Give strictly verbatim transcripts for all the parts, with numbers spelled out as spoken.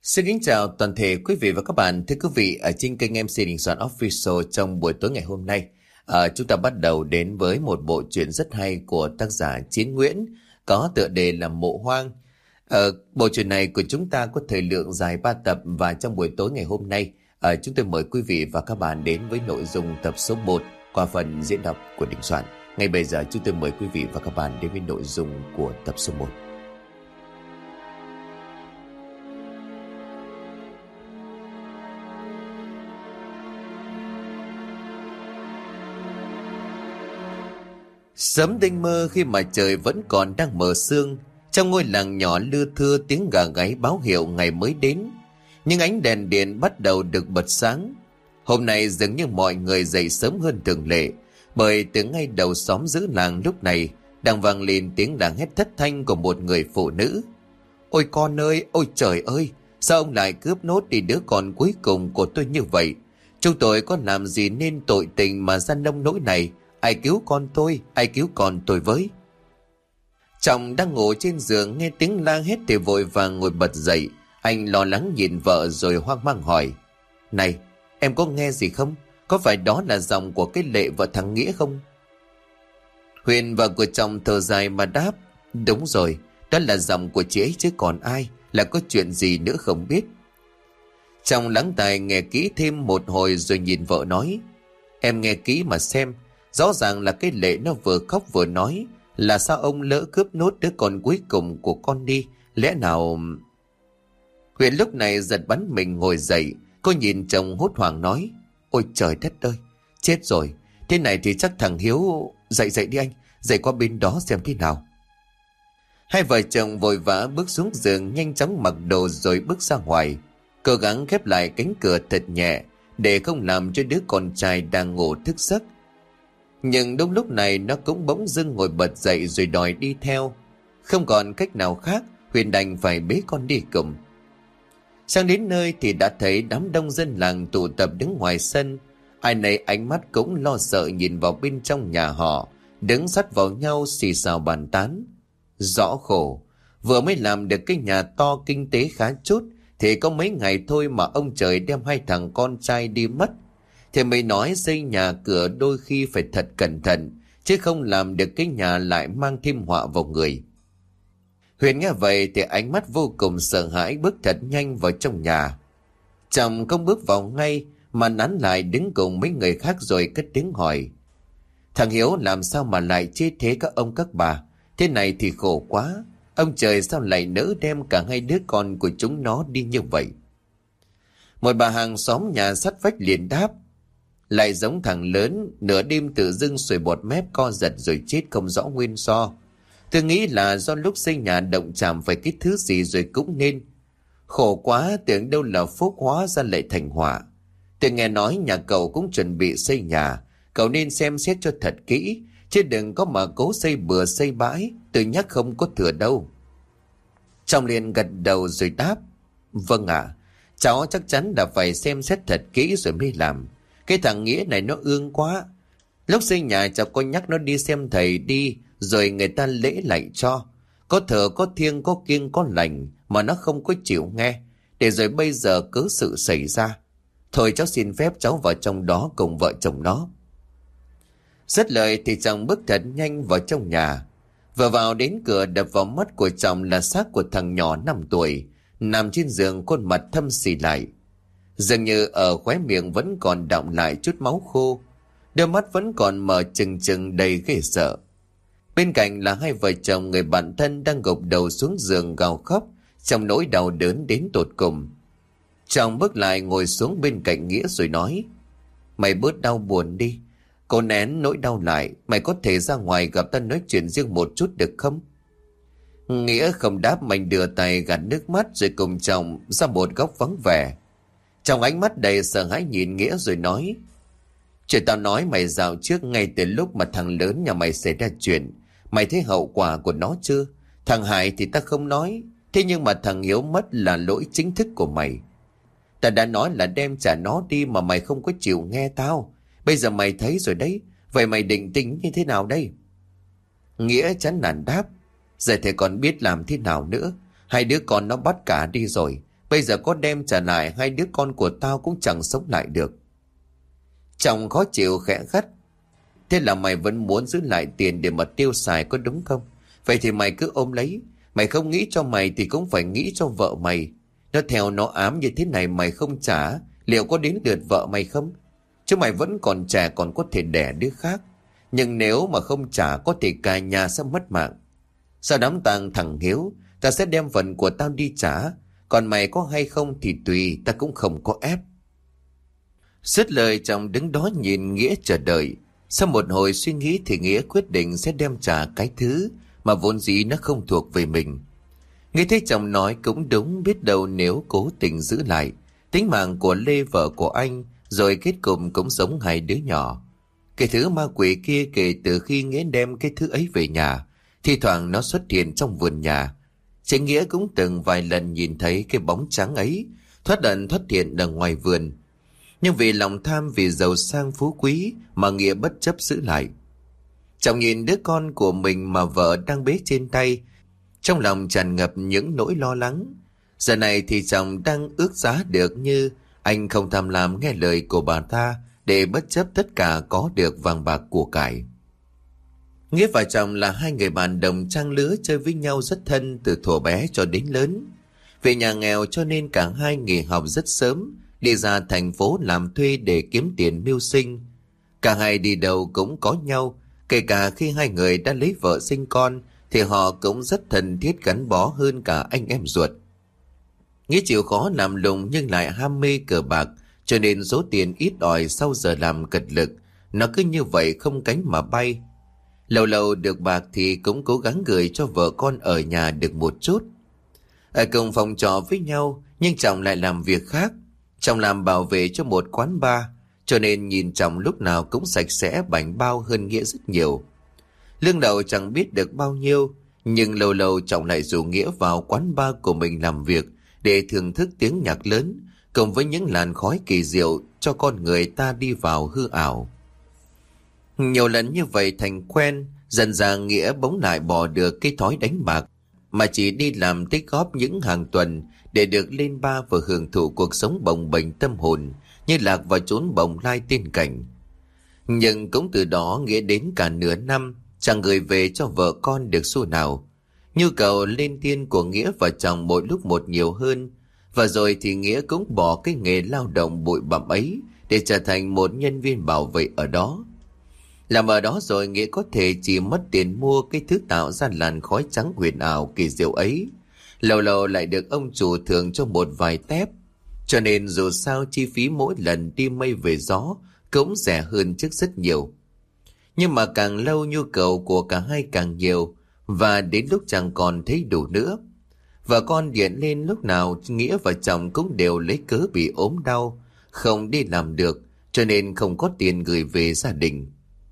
Xin kính chào toàn thể quý vị và các bạn. Thưa quý vị, ở trên kênh em xê Đình Soạn Official trong buổi tối ngày hôm nay, à, chúng ta bắt đầu đến với một bộ truyện rất hay của tác giả Chiến Nguyễn, có tựa đề là Mộ Hoang. Ở bộ truyện này của chúng ta có thời lượng dài ba tập, và trong buổi tối ngày hôm nay, à, chúng tôi mời quý vị và các bạn đến với nội dung tập số một qua phần diễn đọc của Đình Soạn. Ngay bây giờ chúng tôi mời quý vị và các bạn đến với nội dung của tập số một. Sớm tinh mơ khi mà trời vẫn còn đang mờ sương, trong ngôi làng nhỏ lưa thưa tiếng gà gáy báo hiệu ngày mới đến. Nhưng ánh đèn điện bắt đầu được bật sáng. Hôm nay dường như mọi người dậy sớm hơn thường lệ, bởi từ ngay đầu xóm giữa làng lúc này đang vang lên tiếng la hét thất thanh của một người phụ nữ. Ôi con ơi, ôi trời ơi, sao ông lại cướp nốt đi đứa con cuối cùng của tôi như vậy? Chúng tôi có làm gì nên tội tình mà ra nông nỗi này? Ai cứu con tôi, ai cứu con tôi với? Trọng đang ngủ trên giường nghe tiếng la hét thì vội vàng ngồi bật dậy. Anh lo lắng nhìn vợ rồi hoang mang hỏi: Này, em có nghe gì không? Có phải đó là giọng của cái Lệ vợ thằng Nghĩa không? Huyền vợ của chồng thở dài mà đáp: Đúng rồi, đó là giọng của chị ấy chứ còn ai, là có chuyện gì nữa không biết. Trọng lắng tai nghe kỹ thêm một hồi rồi nhìn vợ nói: Em nghe kỹ mà xem, rõ ràng là cái Lệ nó vừa khóc vừa nói là sao ông lỡ cướp nốt đứa con cuối cùng của con đi, lẽ nào... Huyền lúc này giật bắn mình ngồi dậy, cô nhìn chồng hốt hoảng nói: Ôi trời đất ơi, chết rồi, thế này thì chắc thằng Hiếu... Dậy dậy đi anh, dậy qua bên đó xem thế nào. Hai vợ chồng vội vã bước xuống giường, nhanh chóng mặc đồ rồi bước ra ngoài, cố gắng khép lại cánh cửa thật nhẹ để không làm cho đứa con trai đang ngủ thức giấc. Nhưng đúng lúc này nó cũng bỗng dưng ngồi bật dậy rồi đòi đi theo. Không còn cách nào khác, Huyền đành phải bế con đi cùng. Sang đến nơi thì đã thấy đám đông dân làng tụ tập đứng ngoài sân. Ai nấy ánh mắt cũng lo sợ nhìn vào bên trong nhà họ, đứng sát vào nhau xì xào bàn tán. Rõ khổ, vừa mới làm được cái nhà to kinh tế khá chút thì có mấy ngày thôi mà ông trời đem hai thằng con trai đi mất. Thì mày nói xây nhà cửa đôi khi phải thật cẩn thận, chứ không làm được cái nhà lại mang thêm họa vào người. Huyền nghe vậy thì ánh mắt vô cùng sợ hãi, bước thật nhanh vào trong nhà. Chồng không bước vào ngay mà nán lại đứng cùng mấy người khác rồi cất tiếng hỏi: Thằng Hiếu làm sao mà lại chết thế các ông các bà? Thế này thì khổ quá, ông trời sao lại nỡ đem cả hai đứa con của chúng nó đi như vậy? Một bà hàng xóm nhà sát vách liền đáp: Lại giống thằng lớn, nửa đêm tự dưng sùi bọt mép co giật rồi chết không rõ nguyên do. Tôi nghĩ là do lúc xây nhà động chạm phải cái thứ gì rồi cũng nên. Khổ quá, tưởng đâu là phúc hóa ra lại thành họa. Tôi nghe nói nhà cậu cũng chuẩn bị xây nhà, cậu nên xem xét cho thật kỹ, chứ đừng có mà cố xây bừa xây bãi, tôi nhắc không có thừa đâu. Trong liền gật đầu rồi đáp: Vâng ạ, à, cháu chắc chắn là phải xem xét thật kỹ rồi mới làm. Cái thằng Nghĩa này nó ương quá. Lúc xây nhà cháu có nhắc nó đi xem thầy đi, rồi người ta lễ lạy cho. Có thờ có thiêng có kiêng có lành mà nó không có chịu nghe. Để rồi bây giờ cớ sự xảy ra. Thôi cháu xin phép cháu vào trong đó cùng vợ chồng nó. Dứt lời thì chồng bước thật nhanh vào trong nhà. Vừa vào đến cửa, đập vào mắt của chồng là xác của thằng nhỏ năm tuổi, nằm trên giường, khuôn mặt thâm xì lại. Dường như ở khóe miệng vẫn còn đọng lại chút máu khô, đôi mắt vẫn còn mở trừng trừng đầy ghê sợ. Bên cạnh là hai vợ chồng người bạn thân đang gục đầu xuống giường gào khóc trong nỗi đau đớn đến tột cùng. Chồng bước lại ngồi xuống bên cạnh Nghĩa rồi nói: Mày bớt đau buồn đi, cô nén nỗi đau lại, mày có thể ra ngoài gặp ta nói chuyện riêng một chút được không? Nghĩa không đáp, mình đưa tay gạt nước mắt rồi cùng chồng ra một góc vắng vẻ. Trong ánh mắt đầy sợ hãi nhìn Nghĩa rồi nói: Chuyện tao nói mày dạo trước, ngay từ lúc mà thằng lớn nhà mày xảy ra chuyện, mày thấy hậu quả của nó chưa? Thằng Hải thì ta không nói, thế nhưng mà thằng Hiếu mất là lỗi chính thức của mày. Ta đã nói là đem trả nó đi mà mày không có chịu nghe tao. Bây giờ mày thấy rồi đấy, vậy mày định tính như thế nào đây? Nghĩa chán nản đáp: Giờ thầy còn biết làm thế nào nữa, hai đứa con nó bắt cả đi rồi, Bây giờ có đem trả lại, hai đứa con của tao cũng chẳng sống lại được. Chồng khó chịu khẽ gắt. Thế là mày vẫn muốn giữ lại tiền để mà tiêu xài có đúng không? Vậy thì mày cứ ôm lấy. Mày không nghĩ cho mày thì cũng phải nghĩ cho vợ mày. Nó theo nó ám như thế này mày không trả, liệu có đến lượt vợ mày không? Chứ mày vẫn còn trẻ, còn có thể đẻ đứa khác. Nhưng nếu mà không trả có thể cả nhà sẽ mất mạng. Sau đám tang thằng Hiếu, ta sẽ đem phần của tao đi trả. Còn mày có hay không thì tùy, ta cũng không có ép. Dứt lời chồng đứng đó nhìn Nghĩa chờ đợi. Sau một hồi suy nghĩ thì Nghĩa quyết định sẽ đem trả cái thứ mà vốn dĩ nó không thuộc về mình. Nghĩa thấy chồng nói cũng đúng, biết đâu nếu cố tình giữ lại tính mạng của Lê vợ của anh, rồi kết cục cũng giống hai đứa nhỏ. Cái thứ ma quỷ kia kể từ khi Nghĩa đem cái thứ ấy về nhà, thi thoảng nó xuất hiện trong vườn nhà. Chính Nghĩa cũng từng vài lần nhìn thấy cái bóng trắng ấy thoát ẩn thoát hiện ở ngoài vườn. Nhưng vì lòng tham, vì giàu sang phú quý mà Nghĩa bất chấp giữ lại. Chồng nhìn đứa con của mình mà vợ đang bế trên tay, trong lòng tràn ngập những nỗi lo lắng. Giờ này thì chồng đang ước giá được như anh không tham lam nghe lời của bà ta để bất chấp tất cả có được vàng bạc của cải. Nghĩa và chồng là hai người bạn đồng trang lứa, chơi với nhau rất thân từ thuở bé cho đến lớn. Về nhà nghèo cho nên cả hai nghỉ học rất sớm, đi ra thành phố làm thuê để kiếm tiền mưu sinh. Cả hai đi đâu cũng có nhau, kể cả khi hai người đã lấy vợ sinh con thì họ cũng rất thân thiết, gắn bó hơn cả anh em ruột. Nghĩa chịu khó làm lùng nhưng lại ham mê cờ bạc, cho nên số tiền ít ỏi sau giờ làm cật lực, nó cứ như vậy không cánh mà bay. Lâu lâu được bạc thì cũng cố gắng gửi cho vợ con ở nhà được một chút. Ở cùng phòng trọ với nhau, nhưng chồng lại làm việc khác. Chồng làm bảo vệ cho một quán bar, cho nên nhìn chồng lúc nào cũng sạch sẽ bảnh bao hơn Nghĩa rất nhiều. Lương đầu chẳng biết được bao nhiêu, nhưng lâu lâu chồng lại rủ Nghĩa vào quán bar của mình làm việc để thưởng thức tiếng nhạc lớn, cùng với những làn khói kỳ diệu cho con người ta đi vào hư ảo. Nhiều lần như vậy thành quen, dần dà Nghĩa bỗng lại bỏ được cái thói đánh bạc, mà chỉ đi làm tích góp những hàng tuần để được lên bar và hưởng thụ cuộc sống bồng bềnh tâm hồn, như lạc vào chốn bồng lai tiên cảnh. Nhưng cũng từ đó Nghĩa đến cả nửa năm chẳng gửi về cho vợ con được xu nào. Nhu cầu lên tiên của Nghĩa và chồng mỗi lúc một nhiều hơn, và rồi thì Nghĩa cũng bỏ cái nghề lao động bụi bặm ấy để trở thành một nhân viên bảo vệ ở đó. Làm ở đó rồi Nghĩa có thể chỉ mất tiền mua cái thứ tạo ra làn khói trắng huyền ảo kỳ diệu ấy, lâu lâu lại được ông chủ thưởng cho một vài tép, cho nên dù sao chi phí mỗi lần đi mây về gió cũng rẻ hơn trước rất nhiều. Nhưng mà càng lâu nhu cầu của cả hai càng nhiều, và đến lúc chẳng còn thấy đủ nữa. Vợ con điện lên lúc nào Nghĩa và chồng cũng đều lấy cớ bị ốm đau, không đi làm được, cho nên không có tiền gửi về gia đình.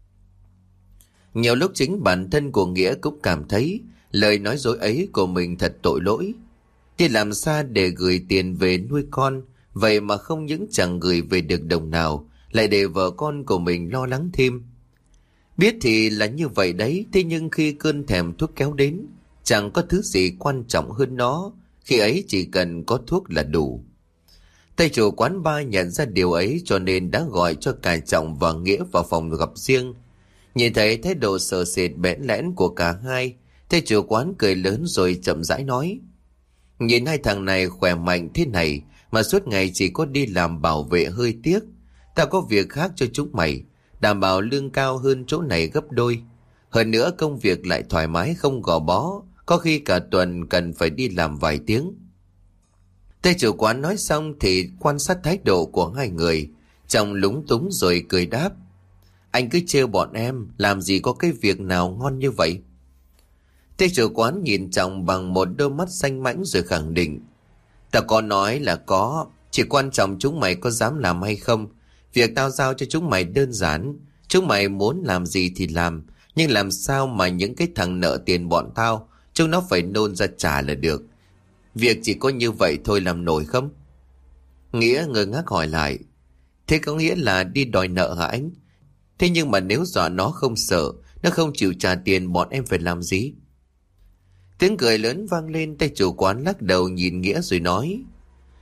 Nhiều lúc chính bản thân của Nghĩa cũng cảm thấy lời nói dối ấy của mình thật tội lỗi. Đi làm xa để gửi tiền về nuôi con, vậy mà không những chẳng gửi về được đồng nào, lại để vợ con của mình lo lắng thêm. Biết thì là như vậy đấy, thế nhưng khi cơn thèm thuốc kéo đến, chẳng có thứ gì quan trọng hơn nó, khi ấy chỉ cần có thuốc là đủ. Tay chủ quán bar nhận ra điều ấy, cho nên đã gọi cho cả Trọng và Nghĩa vào phòng gặp riêng. Nhìn thấy thái độ sợ sệt bẽn lẽn của cả hai, tay chủ quán cười lớn rồi chậm rãi nói: Nhìn hai thằng này khỏe mạnh thế này mà suốt ngày chỉ có đi làm bảo vệ hơi tiếc. Tao có việc khác cho chúng mày, đảm bảo lương cao hơn chỗ này gấp đôi. Hơn nữa công việc lại thoải mái không gò bó, có khi cả tuần cần phải đi làm vài tiếng. Tay chủ quán nói xong thì quan sát thái độ của hai người, Trọng lúng túng rồi cười đáp: Anh cứ trêu bọn em, làm gì có cái việc nào ngon như vậy. Tay chủ quán nhìn Trọng bằng một đôi mắt xanh mãnh rồi khẳng định: Tao có nói là có, chỉ quan trọng chúng mày có dám làm hay không. Việc tao giao cho chúng mày đơn giản, chúng mày muốn làm gì thì làm, nhưng làm sao mà những cái thằng nợ tiền bọn tao, chúng nó phải nôn ra trả là được. Việc chỉ có như vậy thôi làm nổi không? Nghĩa ngơ ngác hỏi lại: Thế có nghĩa là đi đòi nợ hả anh? Thế nhưng mà nếu dọa nó không sợ, nó không chịu trả tiền, bọn em phải làm gì? Tiếng cười lớn vang lên. Tay chủ quán lắc đầu nhìn Nghĩa rồi nói: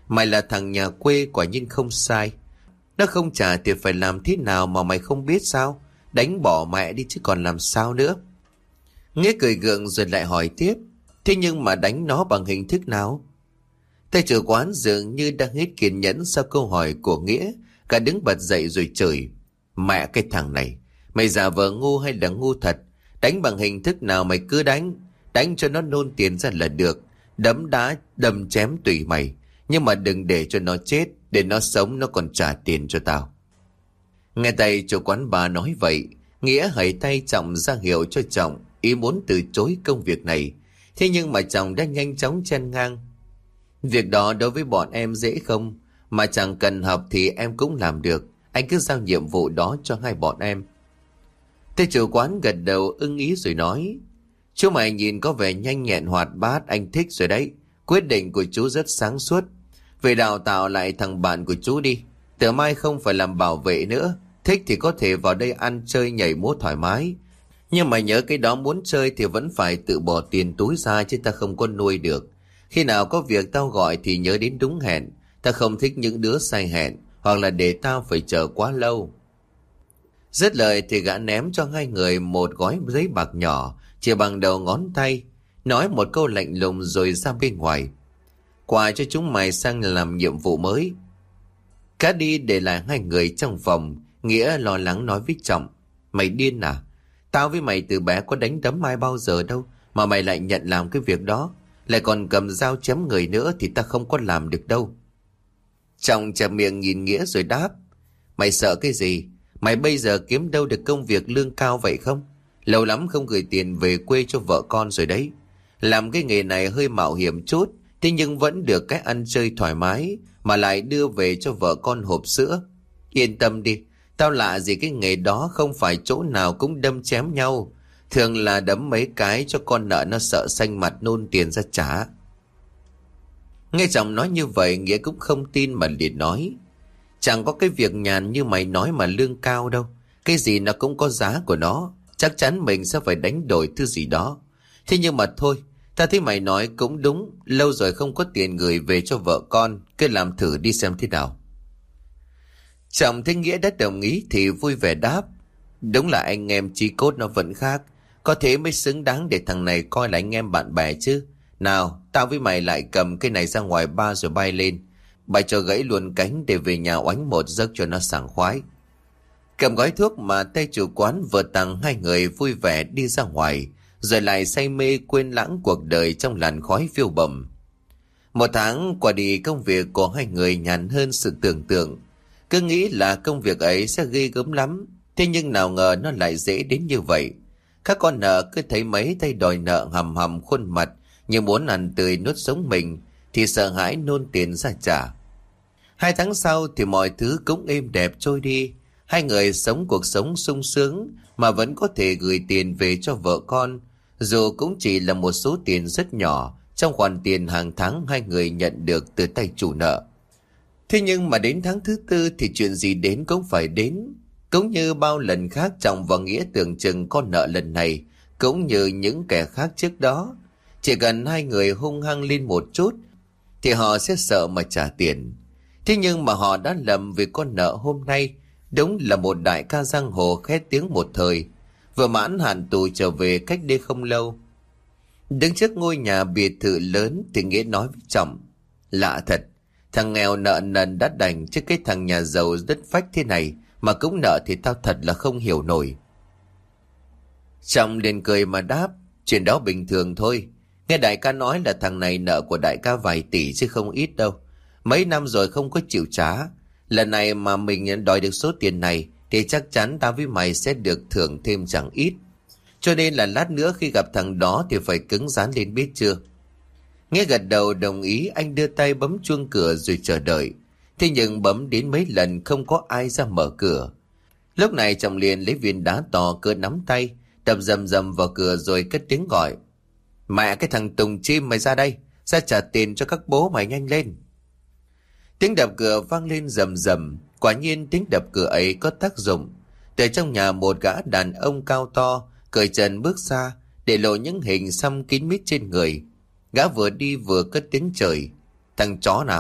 Mày là thằng nhà quê quả nhiên không sai. Nó không trả thì phải làm thế nào mà mày không biết sao? Đánh bỏ mẹ đi chứ còn làm sao nữa. Nghĩa cười gượng rồi lại hỏi tiếp. Thế nhưng mà đánh nó bằng hình thức nào? Thầy chủ quán dường như đang hết kiên nhẫn sau câu hỏi của Nghĩa. Cả đứng bật dậy rồi chửi. Mẹ cái thằng này, mày giả vờ ngu hay là ngu thật? Đánh bằng hình thức nào mày cứ đánh. Đánh cho nó nôn tiền ra là được. Đấm đá, đâm chém tùy mày. Nhưng mà đừng để cho nó chết. Để nó sống nó còn trả tiền cho tao. Nghe tay chủ quán bà nói vậy, Nghĩa hãy tay Trọng ra hiệu cho Trọng ý muốn từ chối công việc này. Thế nhưng mà Trọng đã nhanh chóng chen ngang. Việc đó đối với bọn em dễ không? Mà chẳng cần học thì em cũng làm được. Anh cứ giao nhiệm vụ đó cho hai bọn em. Thế chủ quán gật đầu ưng ý rồi nói. Chú mày nhìn có vẻ nhanh nhẹn hoạt bát, anh thích rồi đấy. Quyết định của chú rất sáng suốt. Về đào tạo lại thằng bạn của chú đi. Từ mai không phải làm bảo vệ nữa. Thích thì có thể vào đây ăn chơi nhảy múa thoải mái. Nhưng mà nhớ cái đó muốn chơi thì vẫn phải tự bỏ tiền túi ra chứ ta không có nuôi được. Khi nào có việc tao gọi thì nhớ đến đúng hẹn. Ta không thích những đứa sai hẹn hoặc là để tao phải chờ quá lâu. Dứt lời thì gã ném cho hai người một gói giấy bạc nhỏ chỉ bằng đầu ngón tay. Nói một câu lạnh lùng rồi ra bên ngoài. Quà cho chúng mày sang làm nhiệm vụ mới. Cá đi để lại hai người trong phòng. Nghĩa lo lắng nói với Trọng. Mày điên à? Tao với mày từ bé có đánh đấm ai bao giờ đâu. Mà mày lại nhận làm cái việc đó. Lại còn cầm dao chém người nữa thì ta không có làm được đâu. Trọng chẹp miệng nhìn Nghĩa rồi đáp. Mày sợ cái gì? Mày bây giờ kiếm đâu được công việc lương cao vậy không? Lâu lắm không gửi tiền về quê cho vợ con rồi đấy. Làm cái nghề này hơi mạo hiểm chút. Thế nhưng vẫn được cái ăn chơi thoải mái. Mà lại đưa về cho vợ con hộp sữa. Yên tâm đi. Tao lạ gì cái nghề đó, không phải chỗ nào cũng đâm chém nhau. Thường là đấm mấy cái cho con nợ nó sợ xanh mặt nôn tiền ra trả. Nghe chồng nói như vậy Nghĩa cũng không tin mà liền nói. Chẳng có cái việc nhàn như mày nói mà lương cao đâu. Cái gì nó cũng có giá của nó. Chắc chắn mình sẽ phải đánh đổi thứ gì đó. Thế nhưng mà thôi, ta thấy mày nói cũng đúng. Lâu rồi không có tiền gửi về cho vợ con. Cứ làm thử đi xem thế nào. Chồng thấy Nghĩa đã đồng ý thì vui vẻ đáp. Đúng là anh em chí cốt nó vẫn khác. Có thế mới xứng đáng để thằng này coi là anh em bạn bè chứ. Nào, tao với mày lại cầm cái này ra ngoài ba rồi bay lên. Bay cho gãy luôn cánh để về nhà oánh một giấc cho nó sảng khoái. Cầm gói thuốc mà tay chủ quán vừa tặng, hai người vui vẻ đi ra ngoài. Rồi lại say mê quên lãng cuộc đời trong làn khói phiêu bầm. Một tháng qua đi, công việc của hai người nhàn hơn sự tưởng tượng. Cứ nghĩ là công việc ấy sẽ ghê gớm lắm. Thế nhưng nào ngờ nó lại dễ đến như vậy. Các con nợ cứ thấy mấy tay đòi nợ hầm hầm khuôn mặt như muốn ăn tươi nuốt sống mình thì sợ hãi nôn tiền ra trả. Hai tháng sau thì mọi thứ cũng êm đẹp trôi đi. Hai người sống cuộc sống sung sướng mà vẫn có thể gửi tiền về cho vợ con. Dù cũng chỉ là một số tiền rất nhỏ trong khoản tiền hàng tháng hai người nhận được từ tay chủ nợ. Thế nhưng mà đến tháng thứ tư thì chuyện gì đến cũng phải đến. Cũng như bao lần khác, Trọng và Nghĩa tưởng chừng con nợ lần này cũng như những kẻ khác trước đó. Chỉ cần hai người hung hăng lên một chút thì họ sẽ sợ mà trả tiền. Thế nhưng mà họ đã lầm vì con nợ hôm nay đúng là một đại ca giang hồ khét tiếng một thời, vừa mãn hạn tù trở về cách đây không lâu. Đứng trước ngôi nhà biệt thự lớn thì Nghĩa nói với Trọng. Lạ thật, thằng nghèo nợ nần đã đành chứ cái thằng nhà giàu đất phách thế này mà cũng nợ thì tao thật là không hiểu nổi. Trọng liền cười mà đáp. Chuyện đó bình thường thôi. Nghe đại ca nói là thằng này nợ của đại ca vài tỷ chứ không ít đâu. Mấy năm rồi không có chịu trả. Lần này mà mình đòi được số tiền này thì chắc chắn tao với mày sẽ được thưởng thêm chẳng ít. Cho nên là lát nữa khi gặp thằng đó thì phải cứng rắn lên biết chưa. Nghe gật đầu đồng ý, anh đưa tay bấm chuông cửa rồi chờ đợi. Thế nhưng bấm đến mấy lần không có ai ra mở cửa. Lúc này Trọng liền lấy viên đá to cỡ nắm tay đập rầm rầm vào cửa rồi cất tiếng gọi. Mẹ cái thằng Tùng chim, mày ra đây, ra trả tiền cho các bố mày nhanh lên. Tiếng đập cửa vang lên rầm rầm. Quả nhiên tiếng đập cửa ấy có tác dụng. Từ trong nhà một gã đàn ông cao to cởi trần bước ra để lộ những hình xăm kín mít trên người. Gã vừa đi vừa cất tiếng chửi. Thằng chó nào,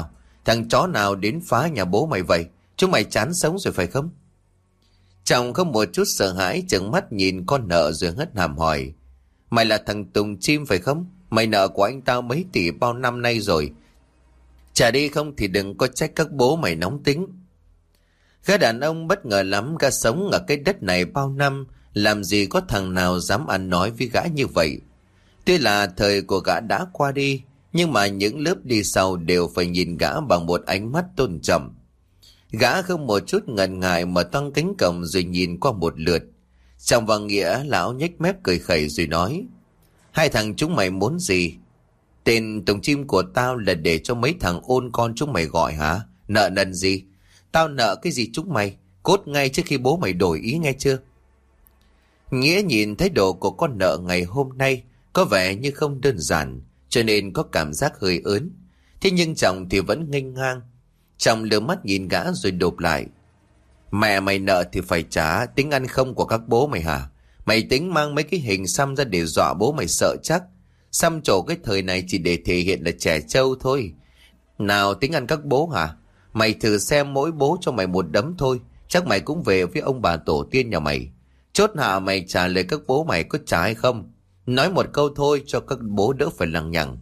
Thằng chó nào đến phá nhà bố mày vậy? Chúng mày chán sống rồi phải không? Trọng không một chút sợ hãi, trợn mắt nhìn con nợ rồi hất hàm hỏi. Mày là thằng Tùng Chim phải không? Mày nợ của anh tao mấy tỷ bao năm nay rồi. Trả đi không thì đừng có trách các bố mày nóng tính. Gã đàn ông bất ngờ lắm, gã sống ở cái đất này bao năm, làm gì có thằng nào dám ăn nói với gã như vậy. Tuy là thời của gã đã qua đi, nhưng mà những lớp đi sau đều phải nhìn gã bằng một ánh mắt tôn trọng. Gã không một chút ngần ngại mà toang cánh cổng rồi nhìn qua một lượt. Trọng và Nghĩa lão nhếch mép cười khẩy rồi nói. Hai thằng chúng mày muốn gì? Tên Tùng Chim của tao là để cho mấy thằng ôn con chúng mày gọi hả? Nợ nần gì? Tao nợ cái gì chúng mày? Cốt ngay trước khi bố mày đổi ý nghe chưa? Nghĩa nhìn thái độ của con nợ ngày hôm nay có vẻ như không đơn giản, cho nên có cảm giác hơi ớn. Thế nhưng Trọng thì vẫn nghênh ngang. Trọng lừa mắt nhìn gã rồi đột lại. Mẹ mày nợ thì phải trả, tính ăn không của các bố mày hả? Mày tính mang mấy cái hình xăm ra để dọa bố mày sợ chắc? Xăm trổ cái thời này chỉ để thể hiện là trẻ trâu thôi. Nào tính ăn các bố hả? Mày thử xem mỗi bố cho mày một đấm thôi, chắc mày cũng về với ông bà tổ tiên nhà mày. Chốt hạ mày trả lời các bố mày có trả hay không? Nói một câu thôi cho các bố đỡ phải lằng nhằng.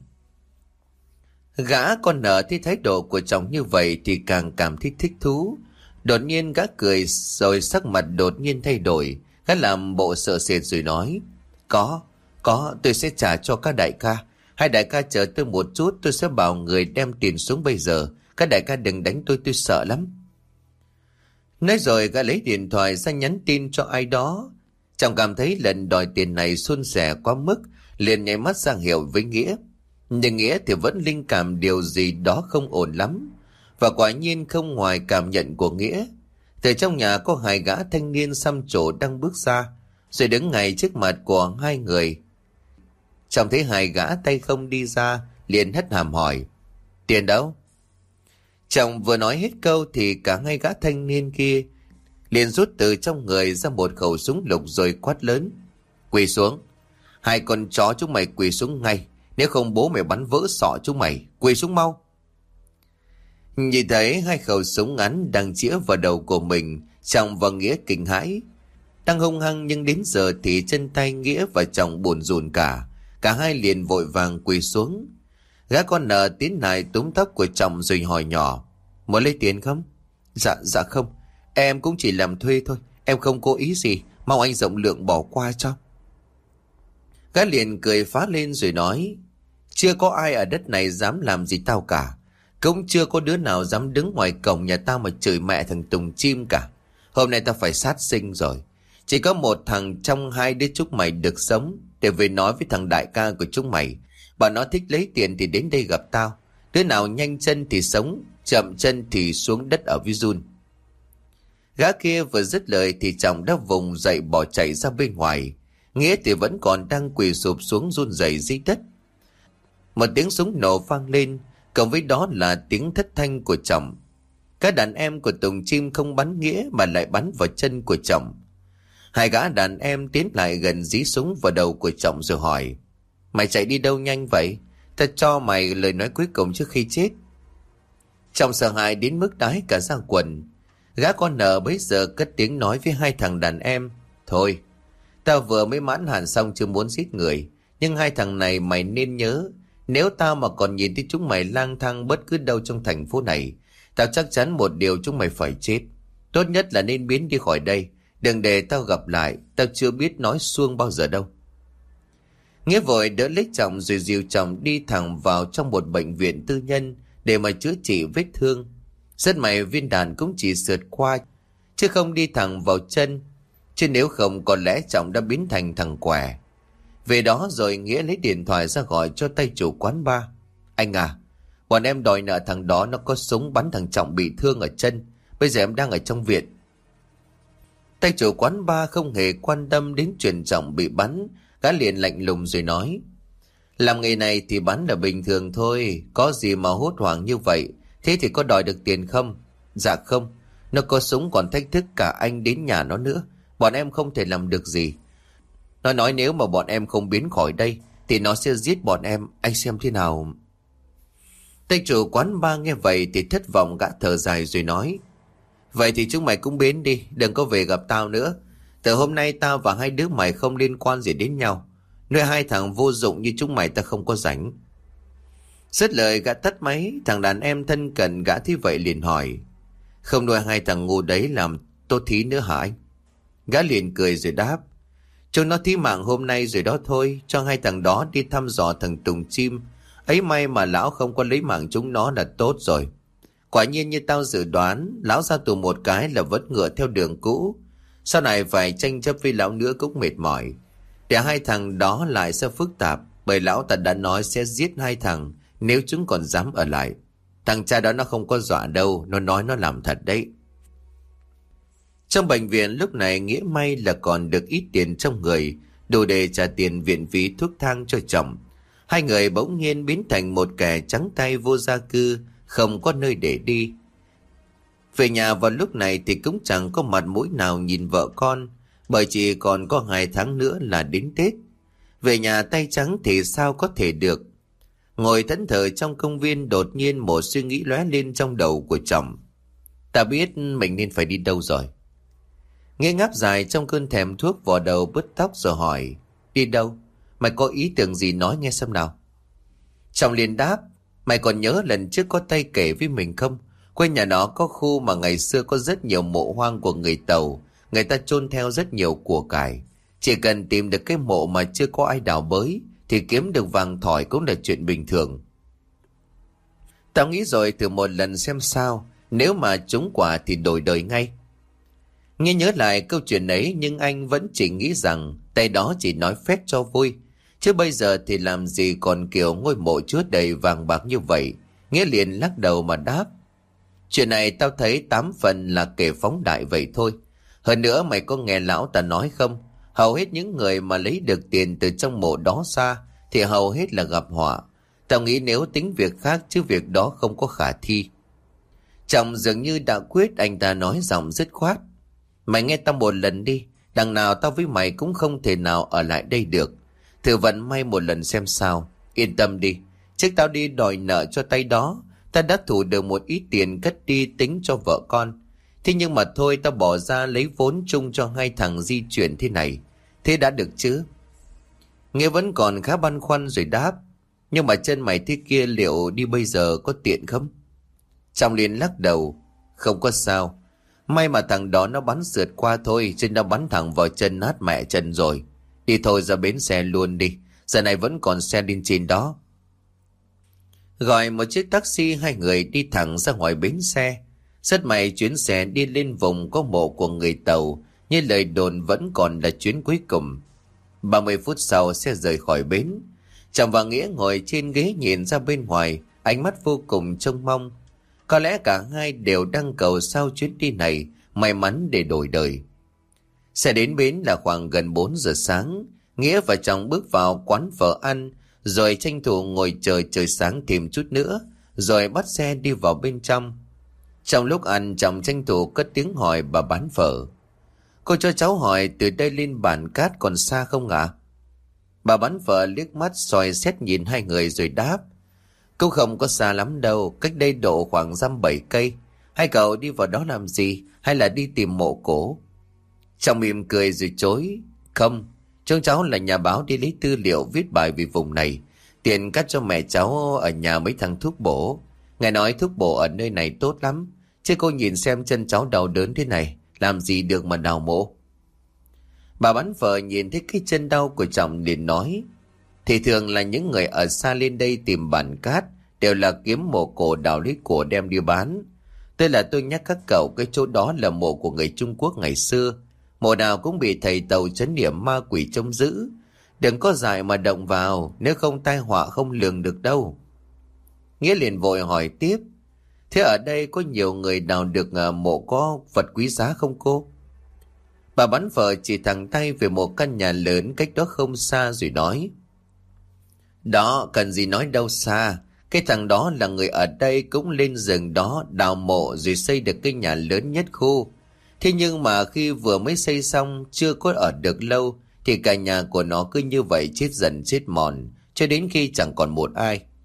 Gã con nợ thấy thái độ của chồng như vậy thì càng cảm thấy thích thú. Đột nhiên gã cười rồi sắc mặt đột nhiên thay đổi. Gã làm bộ sợ sệt rồi nói. Có, có, tôi sẽ trả cho các đại ca. Hai đại ca chờ tôi một chút, tôi sẽ bảo người đem tiền xuống bây giờ. Các đại ca đừng đánh tôi, tôi sợ lắm. Nói rồi gã lấy điện thoại ra nhắn tin cho ai đó. Chồng cảm thấy lần đòi tiền này suôn sẻ quá mức, liền nháy mắt ra hiệu với Nghĩa. Nhưng Nghĩa thì vẫn linh cảm điều gì đó không ổn lắm. Và quả nhiên không ngoài cảm nhận của Nghĩa. Từ trong nhà có hai gã thanh niên xăm trổ đang bước ra, rồi đứng ngay trước mặt của hai người. Chồng thấy hai gã tay không đi ra, liền hất hàm hỏi. Tiền đâu? Chồng vừa nói hết câu thì cả hai gã thanh niên kia liền rút từ trong người ra một khẩu súng lục rồi quát lớn. Quỳ xuống. Hai con chó chúng mày quỳ xuống ngay. Nếu không bố mày bắn vỡ sọ chúng mày. Quỳ xuống mau. Nhìn thấy hai khẩu súng ngắn đang chĩa vào đầu của mình, Trọng và Nghĩa kinh hãi. Đang hung hăng nhưng đến giờ thì chân tay Nghĩa và Trọng buồn rùn cả. Cả hai liền vội vàng quỳ xuống. Gã con nợ tiến lại túm tóc của Trọng rồi hỏi nhỏ. Muốn lấy tiền không? Dạ, dạ không. Em cũng chỉ làm thuê thôi. Em không cố ý gì. Mong anh rộng lượng bỏ qua cho. Gã liền cười phá lên rồi nói. Chưa có ai ở đất này dám làm gì tao cả. Cũng chưa có đứa nào dám đứng ngoài cổng nhà tao mà chửi mẹ thằng Tùng Chim cả. Hôm nay tao phải sát sinh rồi. Chỉ có một thằng trong hai đứa chúng mày được sống, để về nói với thằng đại ca của chúng mày. Bảo nó thích lấy tiền thì đến đây gặp tao. Đứa nào nhanh chân thì sống, chậm chân thì xuống đất ở với run. Gã kia vừa dứt lời thì chồng đã vùng dậy bỏ chạy ra bên ngoài. Nghĩa thì vẫn còn đang quỳ sụp xuống run rẩy dưới đất. Một tiếng súng nổ vang lên, cộng với đó là tiếng thất thanh của chồng. Các đàn em của Tùng Chim không bắn Nghĩa mà lại bắn vào chân của chồng. Hai gã đàn em tiến lại gần dí súng vào đầu của chồng rồi hỏi. Mày chạy đi đâu nhanh vậy? Ta cho mày lời nói cuối cùng trước khi chết. Chồng sợ hãi đến mức đái cả da quần. Gã con nợ bấy giờ cất tiếng nói với hai thằng đàn em. Thôi, tao vừa mới mãn hạn xong chưa muốn giết người. Nhưng hai thằng này mày nên nhớ. Nếu tao mà còn nhìn thấy chúng mày lang thang bất cứ đâu trong thành phố này, tao chắc chắn một điều chúng mày phải chết. Tốt nhất là nên biến đi khỏi đây. Đừng để tao gặp lại. Tao chưa biết nói suông bao giờ đâu. Nghĩa vội đỡ lấy chồng rồi dìu chồng đi thẳng vào trong một bệnh viện tư nhân để mà chữa trị vết thương. Rất may viên đạn cũng chỉ sượt qua, chứ không đi thẳng vào chân. Chứ nếu không có lẽ chồng đã biến thành thằng què. Về đó rồi Nghĩa lấy điện thoại ra gọi cho tay chủ quán bar. Anh à, bọn em đòi nợ thằng đó, nó có súng bắn thằng Trọng bị thương ở chân. Bây giờ em đang ở trong viện. Tay chủ quán bar không hề quan tâm đến chuyện Trọng bị bắn. Gã liền lạnh lùng rồi nói. Làm nghề này thì bắn là bình thường thôi. Có gì mà hốt hoảng như vậy. Thế thì có đòi được tiền không? Dạ không. Nó có súng còn thách thức cả anh đến nhà nó nữa. Bọn em không thể làm được gì. Nó nói nếu mà bọn em không biến khỏi đây thì nó sẽ giết bọn em. Anh xem thế nào. Tay chủ quán ba nghe vậy thì thất vọng gã thở dài rồi nói: Vậy thì chúng mày cũng biến đi, đừng có về gặp tao nữa. Từ hôm nay tao và hai đứa mày không liên quan gì đến nhau. Nuôi hai thằng vô dụng như chúng mày ta không có rảnh. Dứt lời gã tắt máy. Thằng đàn em thân cận gã thấy vậy liền hỏi: Không nuôi hai thằng ngu đấy làm tốt thí nữa hả anh? Gã liền cười rồi đáp: Chúng nó thí mạng hôm nay rồi đó thôi. Cho hai thằng đó đi thăm dò thằng Tùng Chim. Ấy may mà lão không có lấy mạng chúng nó là tốt rồi. Quả nhiên như tao dự đoán, lão ra tù một cái là vẫn ngựa theo đường cũ. Sau này phải tranh chấp với lão nữa cũng mệt mỏi. Để hai thằng đó lại sẽ phức tạp, bởi lão ta đã nói sẽ giết hai thằng nếu chúng còn dám ở lại. Thằng cha đó nó không có dọa đâu, nó nói nó làm thật đấy. Trong bệnh viện lúc này Nghĩa may là còn được ít tiền trong người, đủ để trả tiền viện phí thuốc thang cho chồng. Hai người bỗng nhiên biến thành một kẻ trắng tay vô gia cư, không có nơi để đi. Về nhà vào lúc này thì cũng chẳng có mặt mũi nào nhìn vợ con, bởi chỉ còn có hai tháng nữa là đến Tết. Về nhà tay trắng thì sao có thể được. Ngồi thẫn thờ trong công viên, đột nhiên một suy nghĩ lóe lên trong đầu của chồng. Ta biết mình nên phải đi đâu rồi. Nghe ngáp dài trong cơn thèm thuốc, vò đầu bứt tóc rồi hỏi: Đi đâu? Mày có ý tưởng gì nói nghe xem nào. Chồng liền đáp: Mày còn nhớ lần trước có tay kể với mình không? Quê nhà nó có khu mà ngày xưa có rất nhiều mộ hoang của người Tàu. Người ta chôn theo rất nhiều của cải. Chỉ cần tìm được cái mộ mà chưa có ai đào bới thì kiếm được vàng thỏi cũng là chuyện bình thường. Tao nghĩ rồi, thử một lần xem sao. Nếu mà trúng quả thì đổi đời ngay. Nghe nhớ lại câu chuyện ấy, nhưng anh vẫn chỉ nghĩ rằng tay đó chỉ nói phét cho vui. Chứ bây giờ thì làm gì còn kiểu ngôi mộ chứa đầy vàng bạc như vậy. Nghĩa liền lắc đầu mà đáp: Chuyện này tao thấy tám phần là kể phóng đại vậy thôi. Hơn nữa mày có nghe lão ta nói không? Hầu hết những người mà lấy được tiền từ trong mộ đó ra thì hầu hết là gặp họa. Tao nghĩ nếu tính việc khác chứ việc đó không có khả thi. Chồng dường như đã quyết, anh ta nói giọng dứt khoát: Mày nghe tao một lần đi. Đằng nào tao với mày cũng không thể nào ở lại đây được. Thử vận may một lần xem sao. Yên tâm đi, trước tao đi đòi nợ cho tay đó, ta đã thủ được một ít tiền cất đi tính cho vợ con. Thế nhưng mà thôi, tao bỏ ra lấy vốn chung cho hai thằng di chuyển thế này. Thế đã được chứ? Nghĩa vẫn còn khá băn khoăn rồi đáp: Nhưng mà chân mày thế kia liệu đi bây giờ có tiện không? Trong liền lắc đầu: Không có sao. May mà thằng đó nó bắn sượt qua thôi, chứ nó bắn thẳng vào chân nát mẹ chân rồi. Đi thôi, ra bến xe luôn đi. Giờ này vẫn còn xe lên trên đó. Gọi một chiếc taxi, hai người đi thẳng ra ngoài bến xe. Rất may chuyến xe đi lên vùng có mộ của người Tàu, như lời đồn vẫn còn là chuyến cuối cùng. ba mươi phút sau xe rời khỏi bến. Chồng và Nghĩa ngồi trên ghế nhìn ra bên ngoài, ánh mắt vô cùng trông mong. Có lẽ cả hai đều đang cầu sao chuyến đi này may mắn để đổi đời. Xe đến bến là khoảng gần bốn giờ sáng. Nghĩa và chồng bước vào quán phở ăn, rồi tranh thủ ngồi chờ trời sáng thêm chút nữa, rồi bắt xe đi vào bên trong. Trong lúc ăn, chồng tranh thủ cất tiếng hỏi bà bán phở: Cô cho cháu hỏi từ đây lên Bản Cát còn xa không ạ? Bà bán phở liếc mắt soi xét nhìn hai người rồi đáp: Cũng không có xa lắm đâu, cách đây độ khoảng dăm bảy cây. Hai cậu đi vào đó làm gì, hay là đi tìm mộ cổ? Chồng mỉm cười rồi chối: Không, chúng cháu là nhà báo đi lấy tư liệu viết bài về vùng này, tiền cắt cho mẹ cháu ở nhà mấy thằng thuốc bổ. Ngài nói thuốc bổ ở nơi này tốt lắm, chứ cô nhìn xem chân cháu đau đớn thế này, làm gì được mà đào mộ. Bà bán phở nhìn thấy cái chân đau của chồng liền nói: Thì thường là những người ở xa lên đây tìm Bản Cát đều là kiếm mộ cổ đào lấy của đem đi bán. Tức là tôi nhắc các cậu, cái chỗ đó là mộ của người Trung Quốc ngày xưa. Mộ nào cũng bị thầy Tàu trấn niệm ma quỷ trông giữ. Đừng có dại mà động vào, nếu không tai họa không lường được đâu. Nghĩa liền vội hỏi tiếp: Thế ở đây có nhiều người đào được mộ có vật quý giá không cô? Bà bán phở chỉ thẳng tay về một căn nhà lớn cách đó không xa rồi nói: Đó, cần gì nói đâu xa. Cái thằng đó là người ở đây, cũng lên rừng đó đào mộ rồi xây được cái nhà lớn nhất khu. Thế nhưng mà khi vừa mới xây xong, chưa có ở được lâu, thì cả nhà của nó cứ như vậy chết dần chết mòn, cho đến khi chẳng còn một ai.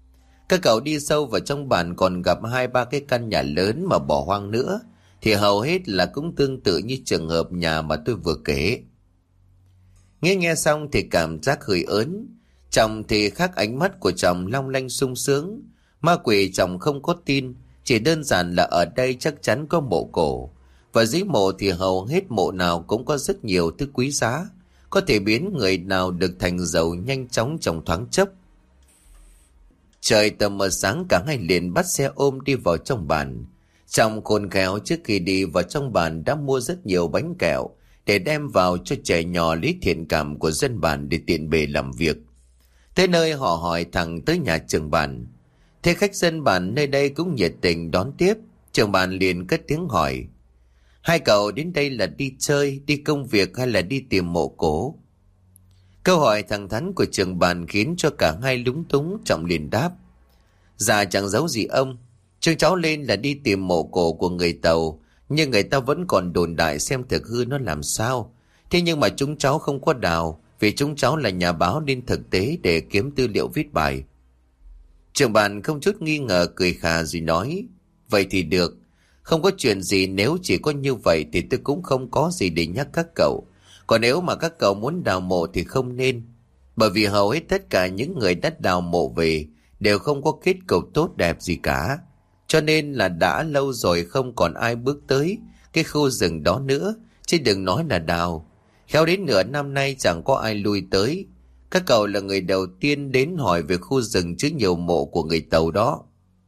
Các cậu đi sâu vào trong bản còn gặp hai ba cái căn nhà lớn mà bỏ hoang nữa, thì hầu hết là cũng tương tự như trường hợp nhà mà tôi vừa kể. Nghe nghe xong thì cảm giác hơi ớn. Chồng thì khác, ánh mắt của chồng long lanh sung sướng. Ma quỷ chồng không có tin, chỉ đơn giản là ở đây chắc chắn có mộ cổ. Và dưới mộ thì hầu hết mộ nào cũng có rất nhiều thứ quý giá, có thể biến người nào được thành giàu nhanh chóng trong thoáng chốc. Trời tờ mờ sáng, cả hai liền bắt xe ôm đi vào trong bản. Chồng khôn khéo trước khi đi vào trong bản đã mua rất nhiều bánh kẹo để đem vào cho trẻ nhỏ lấy thiện cảm của dân bản để tiện bề làm việc. Tới nơi họ hỏi thẳng tới nhà trưởng bản. Thế khách dân bản nơi đây cũng nhiệt tình đón tiếp. Trưởng bản liền cất tiếng hỏi: hai cậu đến đây là đi chơi, đi công việc hay là đi tìm mộ cổ? Câu hỏi thẳng thắn của trưởng bản khiến cho cả hai lúng túng. Trọng liền đáp: dạ chẳng giấu gì ông, chúng cháu lên là đi tìm mộ cổ của người Tàu, nhưng người ta vẫn còn đồn đại xem thực hư nó làm sao. Thế nhưng mà chúng cháu không có đào, vì chúng cháu là nhà báo nên thực tế để kiếm tư liệu viết bài. Trưởng bản không chút nghi ngờ cười khà rồi nói: vậy thì được, không có chuyện gì. Nếu chỉ có như vậy thì tôi cũng không có gì để nhắc các cậu. Còn nếu mà các cậu muốn đào mộ thì không nên, bởi vì hầu hết tất cả những người đã đào mộ về đều không có kết cục tốt đẹp gì cả. Cho nên là đã lâu rồi không còn ai bước tới cái khu rừng đó nữa, chứ đừng nói là đào. Khéo đến nửa năm nay chẳng có ai lui tới. Các cậu là người đầu tiên đến hỏi về khu rừng chứa nhiều mộ của người Tàu đó.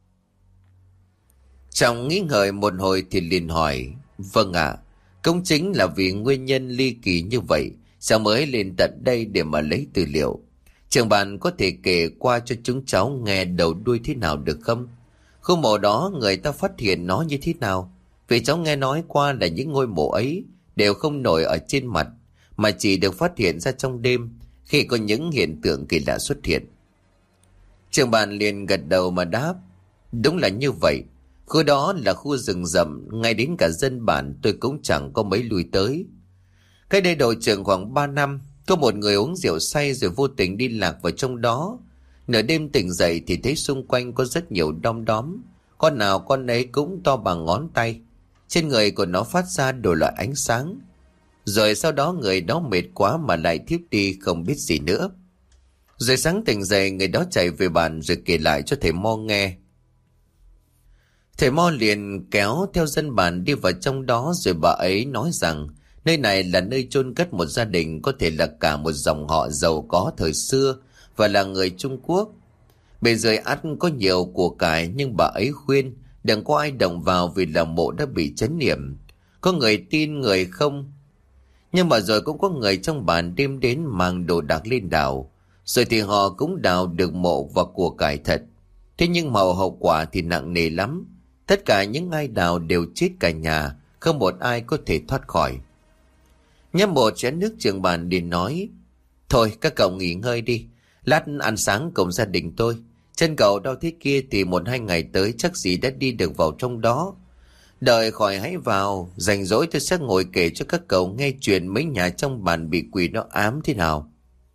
Chồng nghĩ ngợi một hồi thì liền hỏi: vâng ạ, à, cũng chính là vì nguyên nhân ly kỳ như vậy sao mới lên tận đây để mà lấy tư liệu. Trưởng bản có thể kể qua cho chúng cháu nghe đầu đuôi thế nào được không? Khu mộ đó người ta phát hiện nó như thế nào? Vì cháu nghe nói qua là những ngôi mộ ấy đều không nổi ở trên mặt, mà chỉ được phát hiện ra trong đêm khi có những hiện tượng kỳ lạ xuất hiện. Trưởng bản liền gật đầu mà đáp: đúng là như vậy. Khu đó là khu rừng rậm, ngay đến cả dân bản tôi cũng chẳng có mấy lui tới. Cách đây đội trưởng khoảng ba năm, có một người uống rượu say rồi vô tình đi lạc vào trong đó. Nửa đêm tỉnh dậy thì thấy xung quanh có rất nhiều đom đóm, con nào con ấy cũng to bằng ngón tay. Trên người của nó phát ra đủ loại ánh sáng. Rồi sau đó người đó mệt quá mà lại thiếp đi không biết gì nữa. Rồi sáng tỉnh dậy, người đó chạy về bàn rồi kể lại cho thầy Mo nghe. Thầy Mo liền kéo theo dân bản đi vào trong đó, rồi bà ấy nói rằng nơi này là nơi chôn cất một gia đình, có thể là cả một dòng họ giàu có thời xưa và là người Trung Quốc. Bên dưới ắt có nhiều của cải, nhưng bà ấy khuyên đừng có ai động vào vì là mộ đã bị chấn niệm. Có người tin người không, nhưng mà rồi cũng có người trong bản đêm đến mang đồ đạc lên đào. Rồi thì họ cũng đào được mộ và của cải thật. Thế nhưng mà hậu quả thì nặng nề lắm. Tất cả những ai đào đều chết cả nhà, không một ai có thể thoát khỏi. Nhâm một chén nước, trưởng bản liền nói: thôi các cậu nghỉ ngơi đi, lát ăn sáng cùng gia đình tôi. Chân cậu đau thế kia thì một hai ngày tới chắc gì đã đi được vào trong đó. Đợi khỏi hãy vào, rảnh rỗi tôi sẽ ngồi kể cho các cậu nghe chuyện mấy nhà trong bản bị quỷ nó ám thế nào.